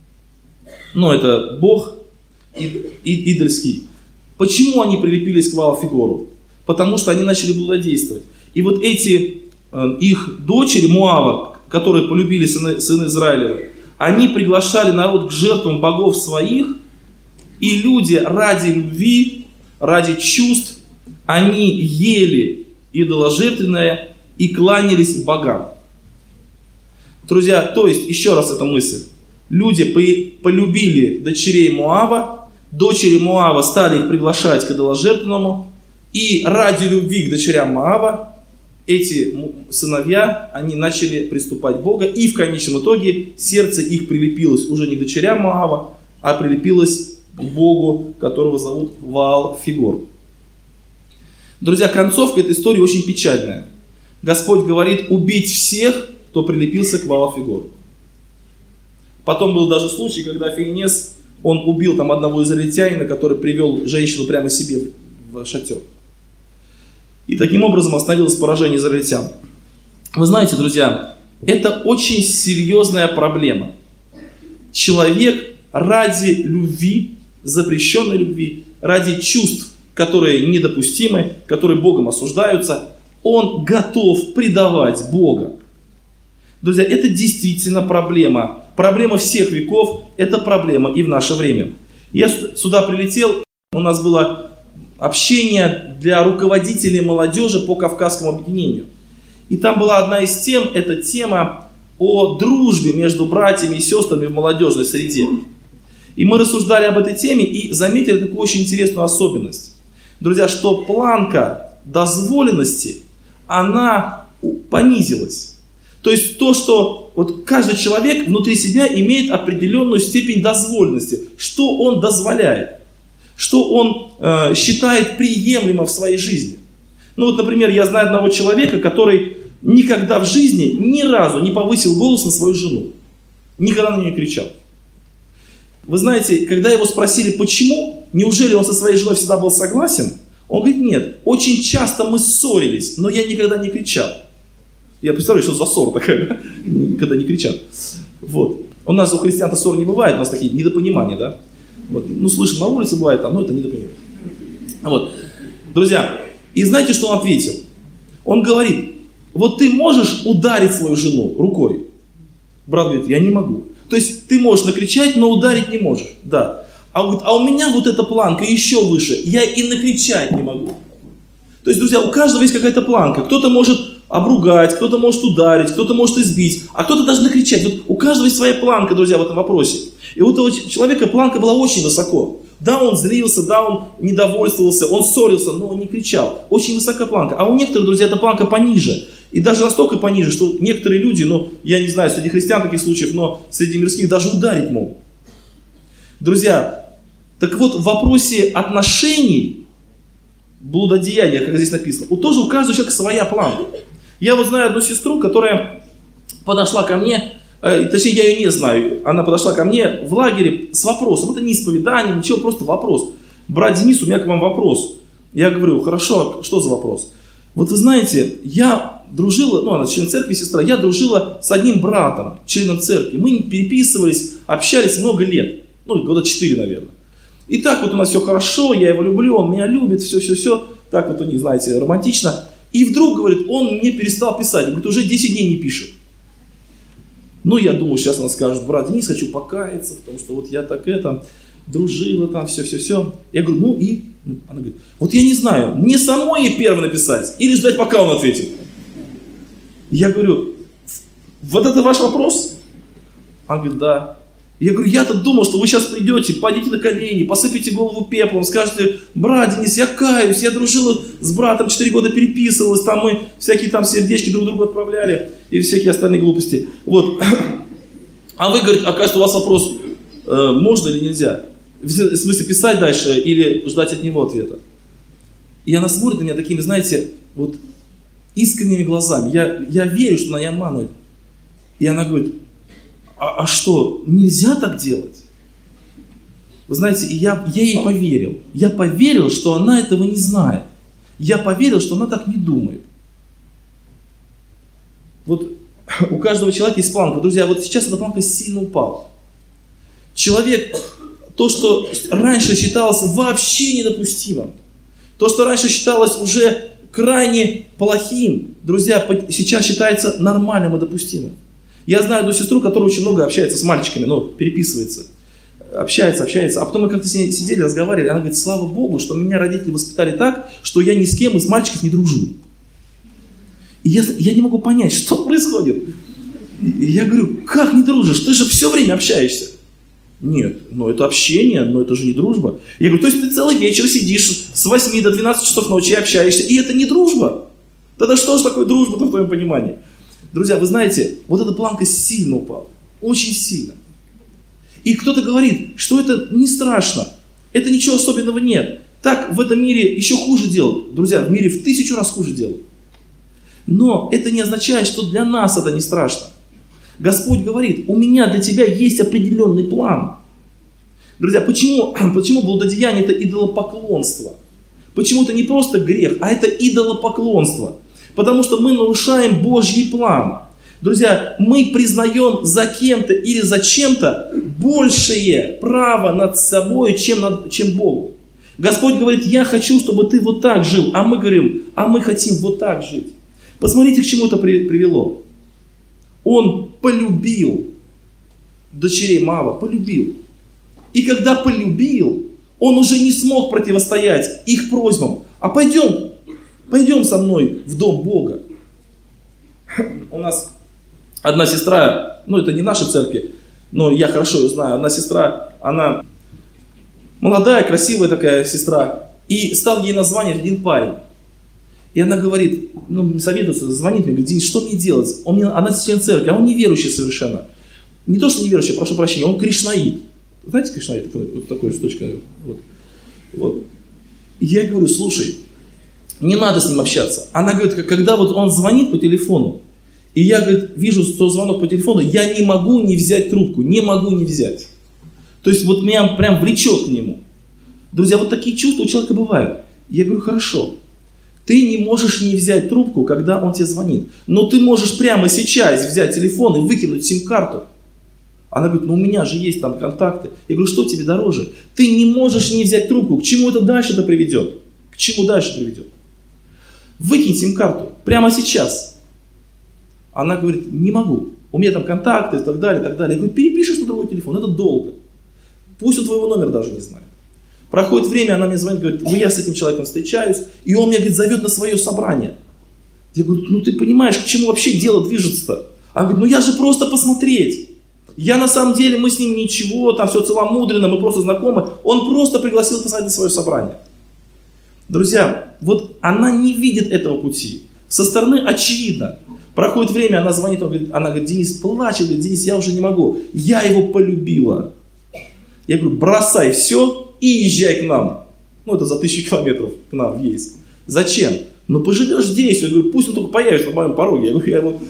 Ну, это бог идольский. Почему они прилепились к Ваал-Фигору? Потому что они начали блудодействовать. И вот эти э, их дочери Моава, которые полюбили сыны, сыны Израилева, они приглашали народ к жертвам богов своих, и люди ради любви, ради чувств, они ели идоложертвенное и кланялись богам. Друзья, то есть, еще раз эта мысль. Люди полюбили дочерей Моава, дочери Моава стали их приглашать к идоложертвенному, и ради любви к дочерям Моава эти сыновья, они начали приступать к Богу, и в конечном итоге сердце их прилепилось уже не к дочерям Моава, а прилепилось к Богу, которого зовут Ваал-Фигор. Друзья, концовка этой истории очень печальная. Господь говорит убить всех, кто прилепился к Ваал-Фигору. Потом был даже случай, когда Финеас, он убил там одного израильтянина, который привел женщину прямо себе в шатер. И таким образом остановилось поражение израильтян. Вы знаете, друзья, это очень серьезная проблема. Человек ради любви, запрещенной любви, ради чувств, которые недопустимы, которые Богом осуждаются, он готов предавать Бога. Друзья, это действительно проблема. Проблема всех веков, это проблема и в наше время. Я сюда прилетел, у нас было общение для руководителей молодежи по Кавказскому объединению. И там была одна из тем, это тема о дружбе между братьями и сестрами в молодежной среде. И мы рассуждали об этой теме и заметили такую очень интересную особенность. Друзья, что планка дозволенности, она понизилась. То есть то, что вот каждый человек внутри себя имеет определенную степень дозволенности, что он дозволяет, что он э, считает приемлемым в своей жизни. Ну вот, например, я знаю одного человека, который никогда в жизни ни разу не повысил голос на свою жену, никогда на нее не кричал. Вы знаете, когда его спросили, почему, неужели он со своей женой всегда был согласен, Он говорит, нет, очень часто мы ссорились, но я никогда не кричал. Я представляю, что за ссора такая, когда не кричат. Вот. У нас у христиан-то ссор не бывает, у нас такие недопонимания, да? Вот. Ну, слышим, на улице бывает, там, но это недопонимание. Вот. Друзья, и знаете, что он ответил? Он говорит, вот ты можешь ударить свою жену рукой? Брат говорит, я не могу. То есть ты можешь накричать, но ударить не можешь. Да. А, вот, а у меня вот эта планка еще выше, я и накричать не могу. То есть, друзья, у каждого есть какая-то планка. Кто-то может обругать, кто-то может ударить, кто-то может избить, а кто-то даже накричать. Вот у каждого есть своя планка, друзья, в этом вопросе. И у этого человека планка была очень высоко. Да, он злился, да, он недовольствовался, он ссорился, но он не кричал. Очень высокая планка. А у некоторых, друзья, эта планка пониже. И даже настолько пониже, что некоторые люди, ну, я не знаю, среди христиан таких случаев, но среди мирских даже ударить могут. Друзья, так вот, в вопросе отношений, блудодеяния, как здесь написано, у тоже у каждого человека своя планка. Я вот знаю одну сестру, которая подошла ко мне, э, точнее, я ее не знаю, она подошла ко мне в лагере с вопросом, это не исповедание, ничего, просто вопрос. Брат Денис, у меня к вам вопрос. Я говорю, хорошо, что за вопрос? Вот вы знаете, я дружила, ну она член церкви, сестра, я дружила с одним братом, членом церкви. Мы переписывались, общались много лет, ну года четыре, наверное. И так вот у нас все хорошо, я его люблю, он меня любит, все-все-все, так вот у них, знаете, романтично. И вдруг, говорит, он мне перестал писать, говорит, уже десять дней не пишет. Ну, я думаю, сейчас она скажет, брат Денис, хочу покаяться, потому что вот я так это, дружила там, все-все-все. Я говорю, ну и? Она говорит, вот я не знаю, мне самой ей первой написать или ждать, пока он ответит. Я говорю, вот это ваш вопрос? Она говорит, да. Я говорю, я-то думал, что вы сейчас придете, пойдете на колени, посыпите голову пеплом, скажете, брат Денис, я каюсь, я дружила с братом, четыре года переписывалась, там мы всякие там сердечки друг другу отправляли и всякие остальные глупости. Вот. А вы, говорит, оказывается, у вас вопрос, э, можно или нельзя? В смысле, писать дальше или ждать от него ответа? И она смотрит на меня такими, знаете, вот искренними глазами. Я, я верю, что она не обманывает. И она говорит, а, а что, нельзя так делать? Вы знаете, и я, я ей поверил. Я поверил, что она этого не знает. Я поверил, что она так не думает. Вот у каждого человека есть планка. Друзья, вот сейчас эта планка сильно упала. Человек, то, что раньше считалось вообще недопустимым, то, что раньше считалось уже крайне плохим, друзья, сейчас считается нормальным и допустимым. Я знаю одну сестру, которая очень много общается с мальчиками, ну, переписывается, общается, общается. А потом мы как-то с ней сидели, разговаривали, она говорит, слава Богу, что меня родители воспитали так, что я ни с кем из мальчиков не дружу. И я, я не могу понять, что происходит. И я говорю, как не дружишь? Ты же все время общаешься. Нет, ну это общение, но это же не дружба. Я говорю, то есть ты целый вечер сидишь с восьми до двенадцати часов ночи и общаешься, и это не дружба? Тогда что же такое дружба-то в твоем понимании? Друзья, вы знаете, вот эта планка сильно упала, очень сильно. И кто-то говорит, что это не страшно, это ничего особенного нет. Так в этом мире еще хуже делают. Друзья, в мире в тысячу раз хуже делают. Но это не означает, что для нас это не страшно. Господь говорит, у меня для тебя есть определенный план. Друзья, почему, почему блудодеяние это идолопоклонство? Почему это не просто грех, а это идолопоклонство? Потому что мы нарушаем Божий план. Друзья, мы признаем за кем-то или за чем-то большее право над собой, чем, над, чем Богу. Господь говорит, я хочу, чтобы ты вот так жил. А мы говорим, а мы хотим вот так жить. Посмотрите, к чему это привело. Он полюбил дочерей Моава, полюбил. И когда полюбил, он уже не смог противостоять их просьбам. А пойдем, пойдем со мной в дом Бога. У нас одна сестра, ну это не наша церковь, но я хорошо ее знаю. Одна сестра, она молодая, красивая такая сестра. И стал ей название один парень. И она говорит, ну, советуется, звонит мне, говорит, Денис, что мне делать? Он мне, она член церкви, а он неверующий совершенно. Не то, что неверующий, прошу прощения, он кришнаит. Знаете, кришнаит, такой, вот такой штучка. Вот. Вот. И я говорю, слушай, не надо с ним общаться. Она говорит, когда вот он звонит по телефону, и я, говорит, вижу, что звонок по телефону, я не могу не взять трубку, не могу не взять. То есть вот меня прям влечет к нему. Друзья, вот такие чувства у человека бывают. Я говорю, хорошо. Ты не можешь не взять трубку, когда он тебе звонит. Но ты можешь прямо сейчас взять телефон и выкинуть сим-карту. Она говорит, ну у меня же есть там контакты. Я говорю, что тебе дороже? Ты не можешь не взять трубку. К чему это дальше-то приведет? К чему дальше приведет? Выкинь сим-карту прямо сейчас. Она говорит, не могу. У меня там контакты и так далее, и так далее. Я говорю, перепишешь на другой телефон, это долго. Пусть он твоего номера даже не знает. Проходит время, она мне звонит, говорит, ну я с этим человеком встречаюсь, и он меня, говорит, зовет на свое собрание. Я говорю, ну ты понимаешь, к чему вообще дело движется-то? Она говорит, ну я же просто посмотреть. Я на самом деле, мы с ним ничего, там все целомудренно, мы просто знакомы. Он просто пригласил посмотреть на свое собрание. Друзья, вот она не видит этого пути. Со стороны очевидно. Проходит время, она звонит, он говорит, она говорит, Денис плачет, говорит, Денис, я уже не могу. Я его полюбила. Я говорю, бросай все и езжай к нам. Ну, это за тысячу километров к нам есть. Зачем? Ну, поживешь здесь. Я говорю, пусть он только появится на моем пороге. Я говорю, я его...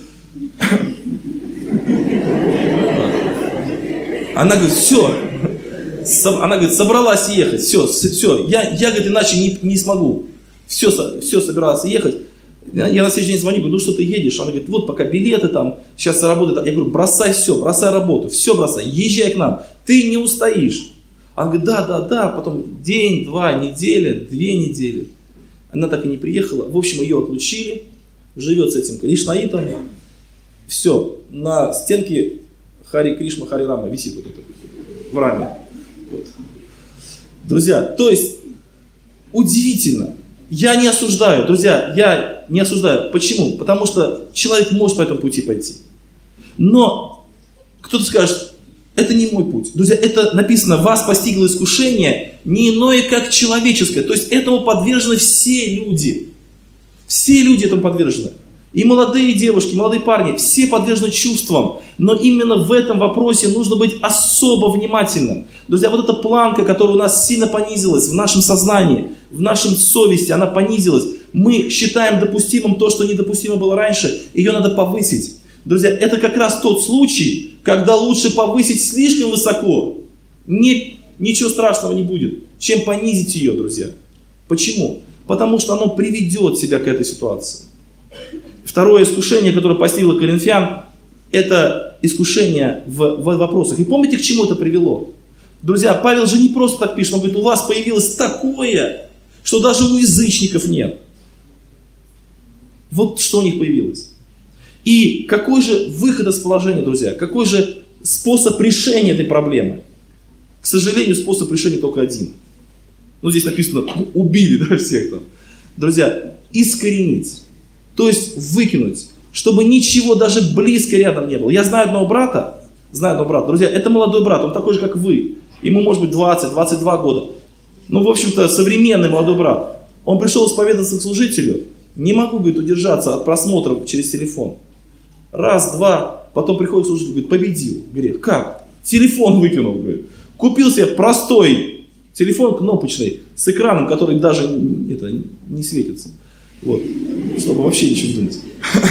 Она говорит, все. Она говорит, собралась ехать. Все, все. Я, я говорит, иначе не, не смогу. Все, все собиралась ехать. Я на следующий день звоню, говорю, ну что ты едешь? Она говорит, вот пока билеты там, сейчас работает. Я говорю, бросай все, бросай работу, все бросай, езжай к нам. Ты не устоишь. Она говорит, да, да, да. Потом день, два, неделя, две недели. Она так и не приехала. В общем, ее отлучили. Живет с этим Кришнаитом. Все, на стенке Хари Кришна, Хари Рама висит вот это в раме. Вот. Друзья, то есть удивительно. Я не осуждаю, друзья, я не осуждаю. Почему? Потому что человек может по этому пути пойти. Но кто-то скажет, это не мой путь. Друзья, это написано, вас постигло искушение не иное, как человеческое. То есть этому подвержены все люди. Все люди этому подвержены. И молодые девушки, молодые парни, все подвержены чувствам. Но именно в этом вопросе нужно быть особо внимательным. Друзья, вот эта планка, которая у нас сильно понизилась в нашем сознании, в нашем совести, она понизилась. Мы считаем допустимым то, что недопустимо было раньше, ее надо повысить. Друзья, это как раз тот случай, когда лучше повысить слишком высоко. Не, ничего страшного не будет, чем понизить ее, друзья. Почему? Потому что оно приведет себя к этой ситуации. Второе искушение, которое постигло коринфян, это искушение в, в вопросах. И помните, к чему это привело? Друзья, Павел же не просто так пишет, он говорит, у вас появилось такое, что даже у язычников нет. Вот что у них появилось. И какой же выход из положения, друзья? Какой же способ решения этой проблемы? К сожалению, способ решения только один. Ну, здесь написано, убили, да, всех там. Друзья, искоренить. То есть выкинуть, чтобы ничего даже близко рядом не было. Я знаю одного брата, знаю одного брата, друзья, это молодой брат, он такой же, как вы. Ему может быть двадцать-двадцать два года. Ну, в общем-то, современный молодой брат. Он пришел исповедоваться к служителю. Не могу, говорит, удержаться от просмотра через телефон. Раз, два, потом приходит служитель, говорит, победил. Говорит, как? Телефон выкинул, говорит. Купил себе простой телефон кнопочный с экраном, который даже это, не светится. Вот, чтобы вообще ничего не думать.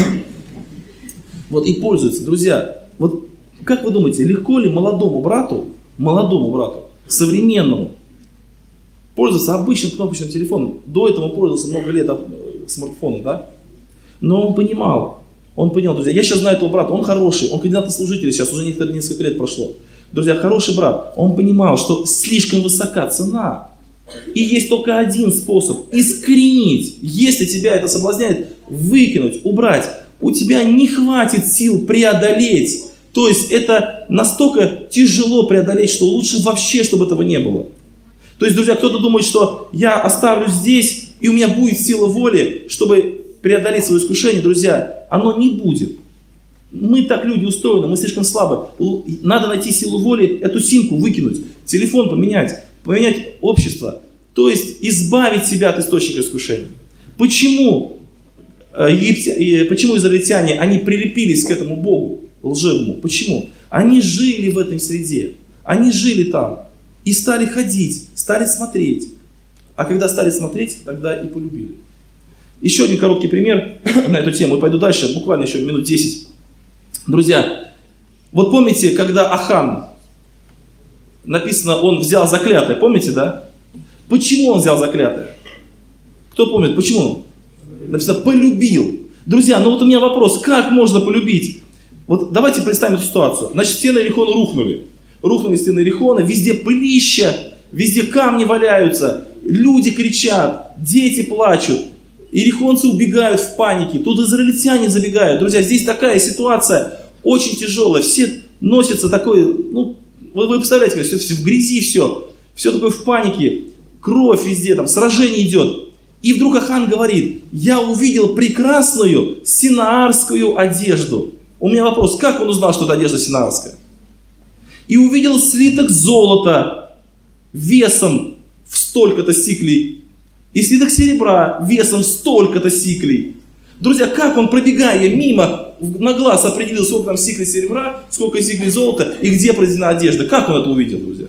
Вот и пользуется, друзья. Вот как вы думаете, легко ли молодому брату, молодому брату, современному, пользоваться обычным кнопочным телефоном? До этого он пользовался много лет смартфоном, да? Но он понимал, он понял, друзья. Я сейчас знаю этого брата, он хороший, он кандидат на служителя, сейчас уже несколько лет прошло. Друзья, хороший брат, он понимал, что слишком высока цена. И есть только один способ – искоренить. Если тебя это соблазняет, выкинуть, убрать. У тебя не хватит сил преодолеть. То есть это настолько тяжело преодолеть, что лучше вообще, чтобы этого не было. То есть, друзья, кто-то думает, что я оставлю здесь, и у меня будет сила воли, чтобы преодолеть свое искушение. Друзья, оно не будет. Мы так люди устроены, мы слишком слабы. Надо найти силу воли, эту симку выкинуть, телефон поменять. Поменять общество, то есть избавить себя от источника искушения. Почему, египтя... почему израильтяне, они прилепились к этому Богу лживому? Почему? Они жили в этой среде, они жили там и стали ходить, стали смотреть. А когда стали смотреть, тогда и полюбили. Еще один короткий пример на эту тему, и пойду дальше, буквально еще минут десять. Друзья, вот помните, когда Ахан, написано, он взял заклятое, помните, да? Почему он взял заклятое? Кто помнит, почему? Написано «полюбил». Друзья, ну вот у меня вопрос, как можно полюбить? Вот давайте представим эту ситуацию. Значит, стены Иерихона рухнули. Рухнули стены Иерихона, везде пылища, везде камни валяются, люди кричат, дети плачут, иерихонцы убегают в панике, тут израильтяне забегают. Друзья, здесь такая ситуация очень тяжелая, все носятся такой, ну, вы, вы представляете, все, все в грязи, все, все такое в панике, кровь везде, там сражение идет. И вдруг Ахан говорит: я увидел прекрасную синаарскую одежду. У меня вопрос, как он узнал, что это одежда синаарская? И увидел слиток золота весом в столько-то сиклей, и слиток серебра весом в столько-то сиклей. Друзья, как он, пробегая мимо, на глаз определил, сколько там сиклей серебра, сколько сиклей золота и где произведена одежда? Как он это увидел, друзья?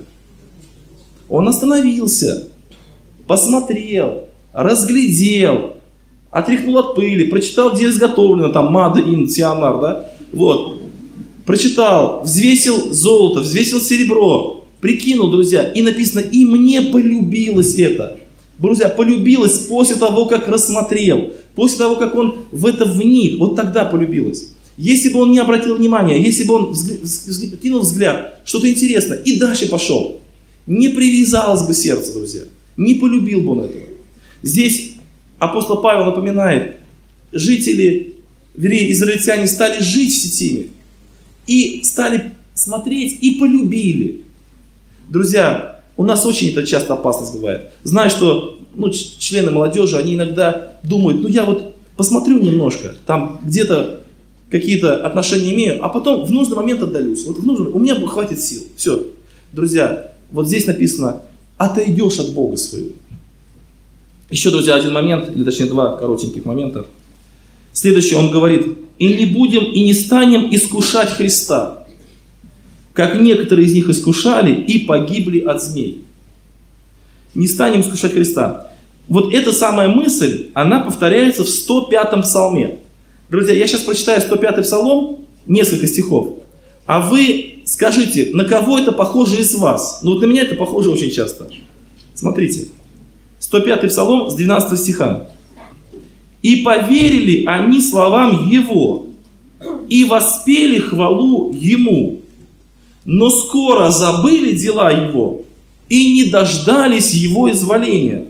Он остановился, посмотрел, разглядел, отряхнул от пыли, прочитал, где изготовлено, там, Мада Ин Тианар, да? Вот. Прочитал, взвесил золото, взвесил серебро, прикинул, друзья, и написано, и мне полюбилось это. Друзья, полюбилось после того, как рассмотрел, после того, как он в это вник, вот тогда полюбилось. Если бы он не обратил внимания, если бы он взгля... взгля... кинул взгляд, что-то интересно, и дальше пошел, не привязалось бы сердце, друзья, не полюбил бы он этого. Здесь апостол Павел напоминает, жители, вернее, израильтяне стали жить в Ситиме, и стали смотреть, и полюбили. Друзья, у нас очень это часто опасность бывает. Знаю, что ну, члены молодежи, они иногда думают, ну я вот посмотрю немножко, там где-то какие-то отношения имею, а потом в нужный момент отдалюсь. Вот в нужный, у меня хватит сил. Все. Друзья, вот здесь написано, отойдешь от Бога своего. Еще, друзья, один момент, или точнее два коротеньких момента. Следующий, он говорит, и не будем, и не станем искушать Христа, как некоторые из них искушали и погибли от змей. Не станем искушать Христа. Вот эта самая мысль, она повторяется в сто пятом псалме. Друзья, я сейчас прочитаю сто пятый псалом, несколько стихов, а вы скажите, на кого это похоже из вас? Ну вот на меня это похоже очень часто. Смотрите. сто пятый псалом с двенадцатого стиха. «И поверили они словам Его, и воспели хвалу Ему, но скоро забыли дела Его, и не дождались Его изволения.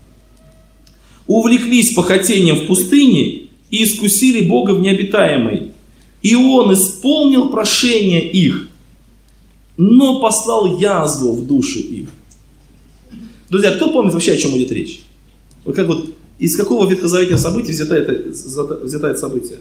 Увлеклись похотением в пустыне, и искусили Бога в необитаемой. И Он исполнил прошение их, но послал язву в душу их». Друзья, кто помнит вообще, о чем идет речь? Вот как вот, из какого ветхозаветного события взято это, взято это событие?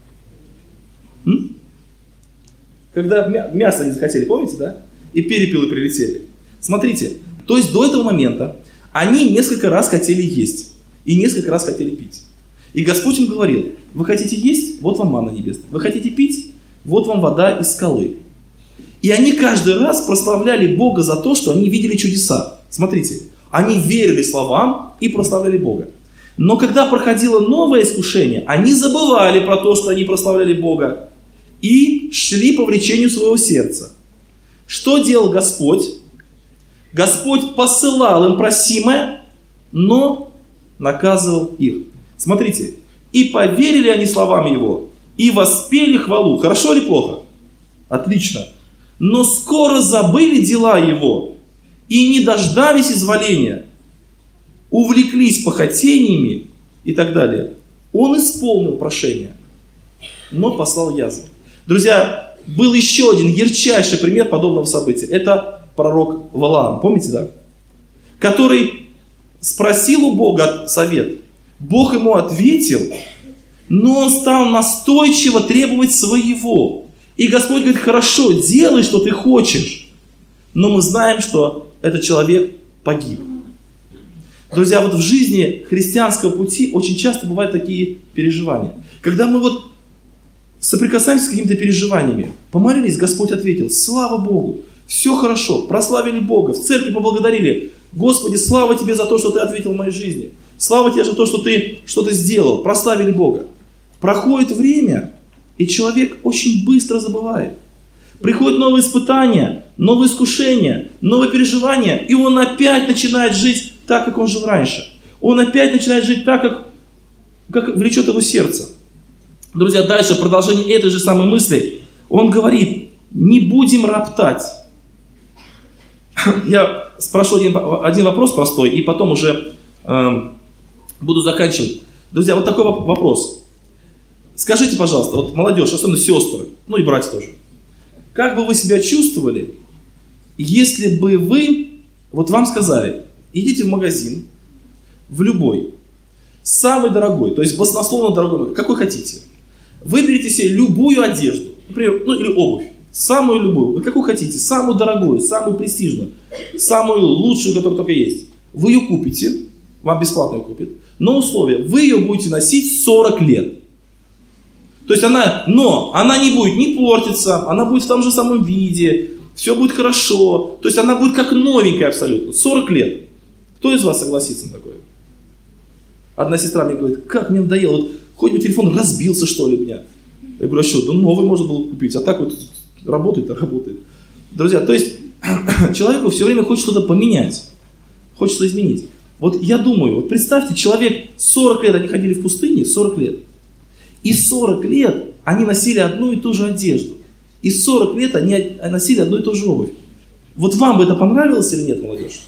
М? Когда мясо не захотели, помните, да? И перепелы прилетели. Смотрите, то есть до этого момента они несколько раз хотели есть и несколько раз хотели пить. И Господь им говорил, вы хотите есть? Вот вам манна небесная. Вы хотите пить? Вот вам вода из скалы. И они каждый раз прославляли Бога за то, что они видели чудеса. Смотрите. Они верили словам и прославляли Бога. Но когда проходило новое искушение, они забывали про то, что они прославляли Бога, и шли по влечению своего сердца. Что делал Господь? Господь посылал им просимое, но наказывал их. Смотрите. И поверили они словам Его, и воспели хвалу. Хорошо или плохо? Отлично. Но скоро забыли дела Его, и не дождались изволения, увлеклись похотениями и так далее. Он исполнил прошение, но послал язву. Друзья, был еще один ярчайший пример подобного события. Это пророк Валаам, помните, да? Который спросил у Бога совет. Бог ему ответил, но он стал настойчиво требовать своего. И Господь говорит, хорошо, делай, что ты хочешь. Но мы знаем, что этот человек погиб. Друзья, вот в жизни христианского пути очень часто бывают такие переживания. Когда мы вот соприкасаемся с какими-то переживаниями, помолились, Господь ответил, слава Богу, все хорошо, прославили Бога, в церкви поблагодарили. Господи, слава Тебе за то, что Ты ответил в моей жизни. Слава Тебе за то, что Ты что-то сделал, прославили Бога. Проходит время, и человек очень быстро забывает. Приходят новые испытания, новые искушения, новые переживания, и он опять начинает жить так, как он жил раньше. Он опять начинает жить так, как, как влечет его сердце. Друзья, дальше продолжение этой же самой мысли. Он говорит, не будем роптать. Я спрошу один, один вопрос простой, и потом уже э, буду заканчивать. Друзья, вот такой вопрос. Скажите, пожалуйста, вот молодежь, особенно сестры, ну и братья тоже. Как бы вы себя чувствовали, если бы вы, вот вам сказали, идите в магазин, в любой, самый дорогой, то есть баснословно дорогой, какой хотите. Выберите себе любую одежду, например, ну или обувь, самую любую, вы какую хотите, самую дорогую, самую престижную, самую лучшую, которая только есть. Вы ее купите, вам бесплатно ее купят, но условие, вы ее будете носить сорок лет. То есть она, но она не будет не портиться, она будет в том же самом виде, все будет хорошо, то есть она будет как новенькая абсолютно, сорок лет. Кто из вас согласится на такое? Одна сестра мне говорит, как мне надоело, вот, хоть бы телефон разбился что ли у меня. Я говорю, а что, да новый можно было купить, а так вот работает, а работает. Друзья, то есть человеку все время хочет что-то поменять, хочет что-то изменить. Вот я думаю, вот представьте, человек сорок лет, они ходили в пустыне, сорок лет. И сорок лет они носили одну и ту же одежду. И сорок лет они носили одну и ту же обувь. Вот вам бы это понравилось или нет, молодежь?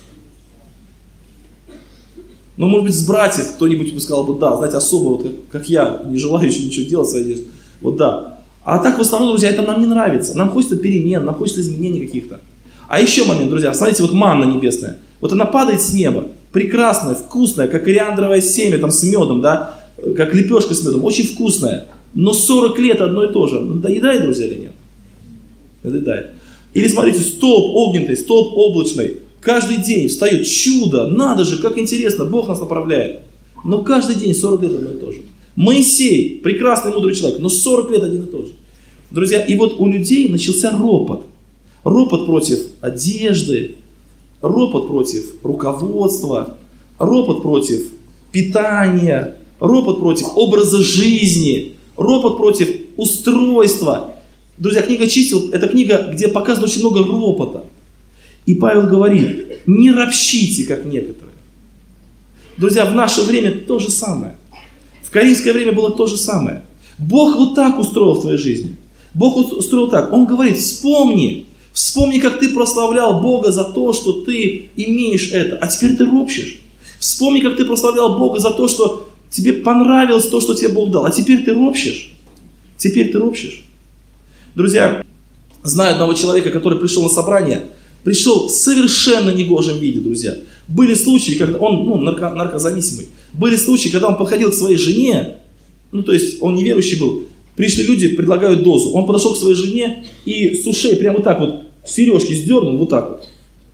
Ну, может быть, с братьев кто-нибудь бы сказал бы, да, знаете, особо, вот как, как я, не желающий ничего делать с одеждой. Вот да. А так в основном, друзья, это нам не нравится. Нам хочется перемен, нам хочется изменений каких-то. А еще момент, друзья, смотрите, вот манна небесная. Вот она падает с неба. Прекрасная, вкусная, как кориандровое семя там с медом, да, как лепешка с медом, очень вкусная. Но сорок лет одно и то же. Надоедает, друзья, или нет? Надоедает. Или смотрите, столб огненный, столб облачный. Каждый день встает чудо, надо же, как интересно, Бог нас направляет. Но каждый день сорок лет одно и то же. Моисей, прекрасный мудрый человек, но сорок лет один и тот же. Друзья, и вот у людей начался ропот. Ропот против одежды, ропот против руководства, ропот против питания, ропот против образа жизни, ропот против устройства. Друзья, книга чисел – это книга, где показано очень много ропота. И Павел говорит, не ропщите, как некоторые. Друзья, в наше время то же самое. В коринфское время было то же самое. Бог вот так устроил в твоей жизни. Бог устроил так. Он говорит, вспомни, вспомни, как ты прославлял Бога за то, что ты имеешь это, а теперь ты ропщешь. Вспомни, как ты прославлял Бога за то, что тебе понравилось то, что тебе Бог дал, а теперь ты ропщешь. Теперь ты ропщешь. Друзья, знаю одного человека, который пришел на собрание, пришел в совершенно негожем виде, друзья. Были случаи, когда он, ну, нарко, наркозависимый, были случаи, когда он подходил к своей жене, ну, то есть он неверующий был, пришли люди, предлагают дозу, он подошел к своей жене и с ушей прямо вот так вот, сережки сдернул, вот так вот,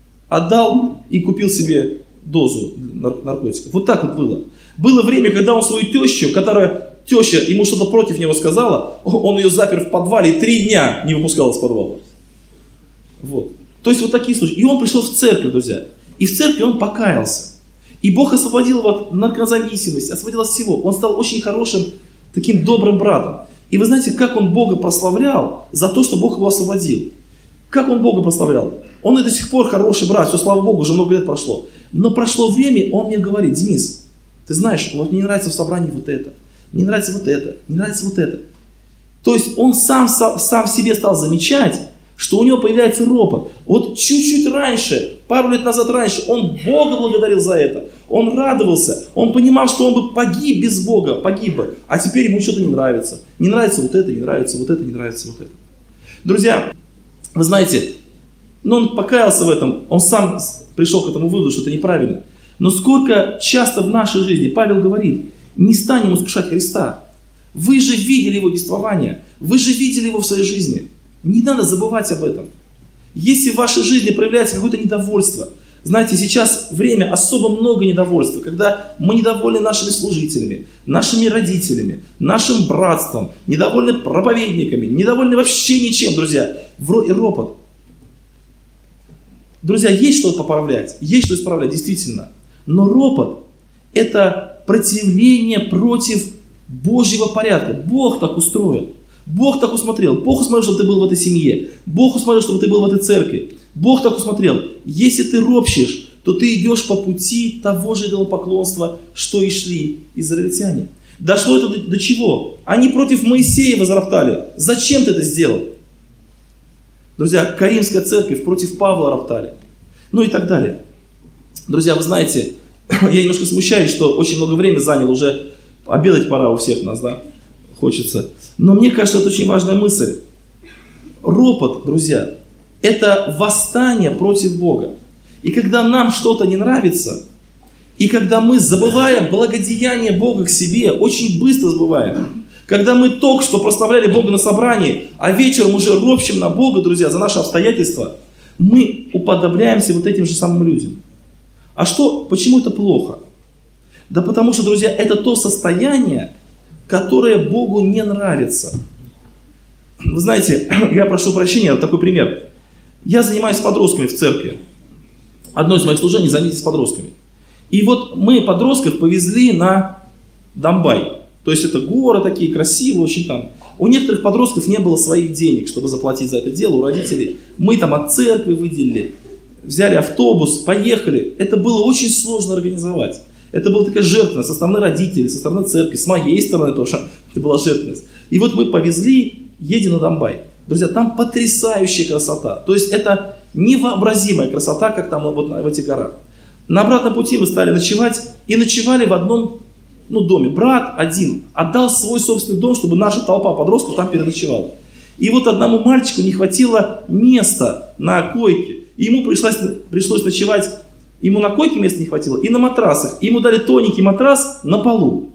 отдал и купил себе дозу наркотиков. Вот так вот было. Было время, когда он свою тещу, которая, теща ему что-то против него сказала, он ее запер в подвале и три дня не выпускал из подвала. Вот. То есть вот такие случаи. И он пришел в церковь, друзья. И в церкви он покаялся. И Бог освободил его от наркозависимости, освободил от всего. Он стал очень хорошим, таким добрым братом. И вы знаете, как он Бога прославлял за то, что Бог его освободил. Как он Бога прославлял? Он и до сих пор хороший брат, все, слава Богу, уже много лет прошло. Но прошло время, он мне говорит, Денис, ты знаешь, вот мне не нравится в собрании вот это, мне нравится вот это, мне нравится вот это. То есть он сам, сам, сам в себе стал замечать, что у него появляется ропот. Вот чуть-чуть раньше, пару лет назад раньше, он Бога благодарил за это. Он радовался, он понимал, что он бы погиб без Бога, погиб бы. А теперь ему что-то не нравится. Не нравится вот это, не нравится вот это, не нравится вот это. Друзья, вы знаете, ну он покаялся в этом, он сам пришел к этому выводу, что это неправильно. Но сколько часто в нашей жизни Павел говорит, не станем искушать Христа. Вы же видели его действование, вы же видели его в своей жизни. Не надо забывать об этом. Если в вашей жизни проявляется какое-то недовольство, знаете, сейчас время особо много недовольства, когда мы недовольны нашими служителями, нашими родителями, нашим братством, недовольны проповедниками, недовольны вообще ничем, друзья. И ропот. Друзья, есть что поправлять, есть что исправлять, действительно. Но ропот – это противление против Божьего порядка. Бог так устроил. Бог так усмотрел. Бог усмотрел, чтобы ты был в этой семье. Бог усмотрел, чтобы ты был в этой церкви. Бог так усмотрел. Если ты ропщешь, то ты идешь по пути того же идолопоклонства, что и шли израильтяне. Дошло это до, до чего? Они против Моисея возроптали. Зачем ты это сделал? Друзья, Каримская церковь против Павла роптали. Ну и так далее. Друзья, вы знаете, я немножко смущаюсь, что очень много времени занял, уже обедать пора у всех нас, да, хочется. Но мне кажется, это очень важная мысль. Ропот, друзья, это восстание против Бога. И когда нам что-то не нравится, и когда мы забываем благодеяние Бога к себе, очень быстро забываем. Когда мы только что прославляли Бога на собрании, а вечером уже ропщим на Бога, друзья, за наши обстоятельства, мы уподобляемся вот этим же самым людям. А что, почему это плохо? Да потому что, друзья, это то состояние, которое Богу не нравится. Вы знаете, я прошу прощения, вот такой пример. Я занимаюсь подростками в церкви. Одно из моих служений — занятие с подростками. И вот мы подростков повезли на Домбай. То есть это горы такие красивые, очень там. У некоторых подростков не было своих денег, чтобы заплатить за это дело, у родителей. Мы там от церкви выделили, взяли автобус, поехали. Это было очень сложно организовать. Это была такая жертвенность со стороны родителей, со стороны церкви, с моей стороны тоже это была жертвенность. И вот мы повезли, едем на Домбай. Друзья, там потрясающая красота. То есть это невообразимая красота, как там вот в этих горах. На обратном пути мы стали ночевать и ночевали в одном ну, доме. Брат один отдал свой собственный дом, чтобы наша толпа подростков там переночевала. И вот одному мальчику не хватило места на койке. И ему пришлось, пришлось ночевать, ему на койке места не хватило, и на матрасах. И ему дали тоненький матрас на полу.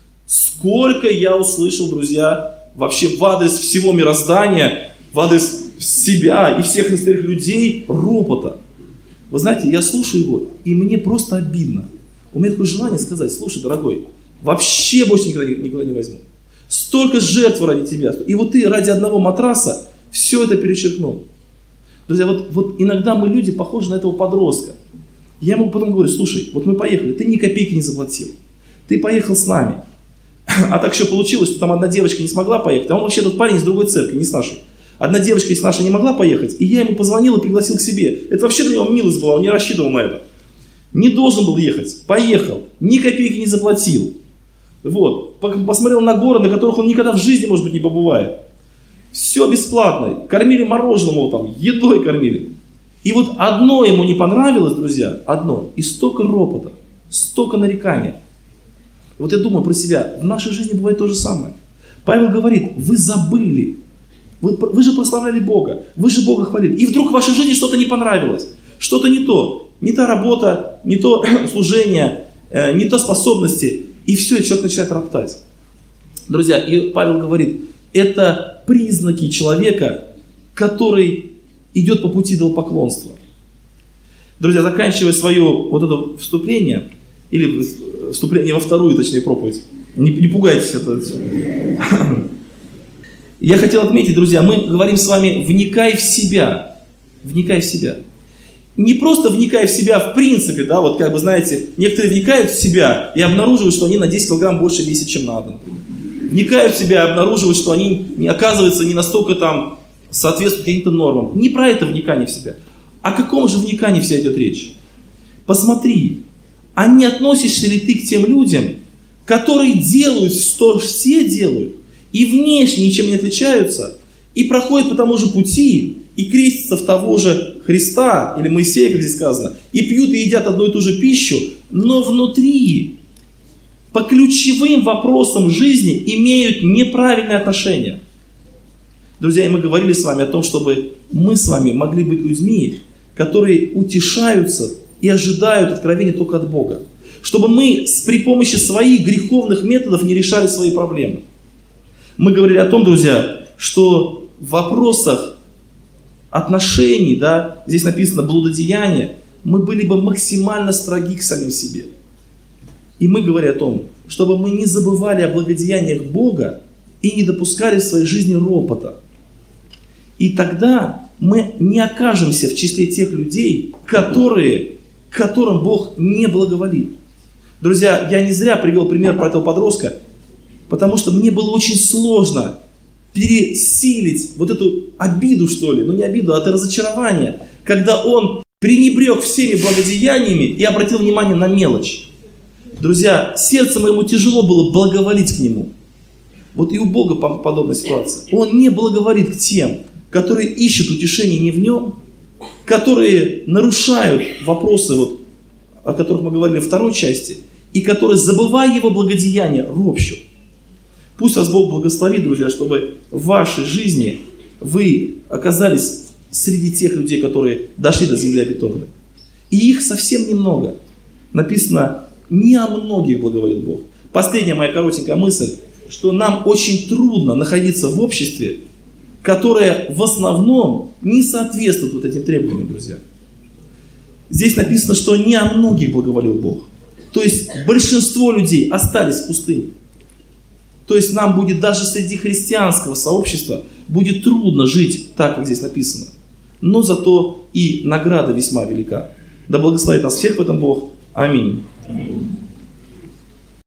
Сколько я услышал, друзья, вообще в адрес всего мироздания, в адрес себя и всех остальных людей ропота. Вы знаете, я слушаю его, и мне просто обидно. У меня такое желание сказать: слушай, дорогой, вообще больше никогда, никогда не возьму. Столько жертв ради тебя. И вот ты ради одного матраса все это перечеркнул. Друзья, вот, вот иногда мы люди похожи на этого подростка. Я ему потом говорю: слушай, вот мы поехали, ты ни копейки не заплатил. Ты поехал с нами. А так еще получилось, что там одна девочка не смогла поехать, а он вообще тот парень из другой церкви, не с нашей. Одна девочка из нашей не могла поехать, и я ему позвонил и пригласил к себе. Это вообще для него милость была, он не рассчитывал на это. Не должен был ехать, поехал, ни копейки не заплатил. Вот, посмотрел на горы, на которых он никогда в жизни, может быть, не побывает. Все бесплатно, кормили мороженым его там, едой кормили. И вот одно ему не понравилось, друзья, одно, и столько ропота, столько нарекания. Вот я думаю про себя, в нашей жизни бывает то же самое. Павел говорит: вы забыли. Вы, вы же прославляли Бога, вы же Бога хвалили. И вдруг в вашей жизни что-то не понравилось, что-то не то. Не та работа, не то служение, э, не то способности. И все, и человек начинает роптать. Друзья, и Павел говорит, это признаки человека, который идет по пути идолопоклонства. Друзья, заканчивая свое вот это вступление, или вступление во вторую, точнее, проповедь, не, не пугайтесь это. Я хотел отметить, друзья, мы говорим с вами: вникай в себя. Вникай в себя. Не просто вникай в себя в принципе, да, вот как бы, знаете, некоторые вникают в себя и обнаруживают, что они на десять килограмм больше весят, чем надо. Вникают в себя и обнаруживают, что они, не, оказывается, не настолько там соответствуют каким-то нормам. Не про это вникание в себя. О каком же вникании вся идет речь? Посмотри, а не относишься ли ты к тем людям, которые делают, что все делают, и внешне ничем не отличаются, и проходят по тому же пути, и крестятся в того же Христа, или Моисея, как здесь сказано, и пьют и едят одну и ту же пищу, но внутри, по ключевым вопросам жизни, имеют неправильное отношение. Друзья, и мы говорили с вами о том, чтобы мы с вами могли быть людьми, которые утешаются и ожидают откровения только от Бога. Чтобы мы при помощи своих греховных методов не решали свои проблемы. Мы говорили о том, друзья, что в вопросах отношений, да, здесь написано блудодеяние, мы были бы максимально строги к самим себе. И мы говорили о том, чтобы мы не забывали о благодеяниях Бога и не допускали в своей жизни ропота. И тогда мы не окажемся в числе тех людей, которые, которым Бог не благоволит. Друзья, я не зря привел пример про этого подростка, потому что мне было очень сложно пересилить вот эту обиду, что ли, ну не обиду, а это разочарование, когда он пренебрег всеми благодеяниями и обратил внимание на мелочь. Друзья, сердцем ему тяжело было благоволить к нему. Вот и у Бога подобная ситуация. Он не благоволит к тем, которые ищут утешение не в нем, которые нарушают вопросы, вот, о которых мы говорили во второй части, и которые, забывая его благодеяния, ропщут. Пусть вас Бог благословит, друзья, чтобы в вашей жизни вы оказались среди тех людей, которые дошли до земли обетованной. И их совсем немного. Написано, не о многих благоволит Бог. Последняя моя коротенькая мысль, что нам очень трудно находиться в обществе, которое в основном не соответствует вот этим требованиям, друзья. Здесь написано, что не о многих благоволил Бог. То есть большинство людей остались в пустыне. То есть нам будет даже среди христианского сообщества будет трудно жить так, как здесь написано. Но зато и награда весьма велика. Да благословит нас всех в этом Бог. Аминь.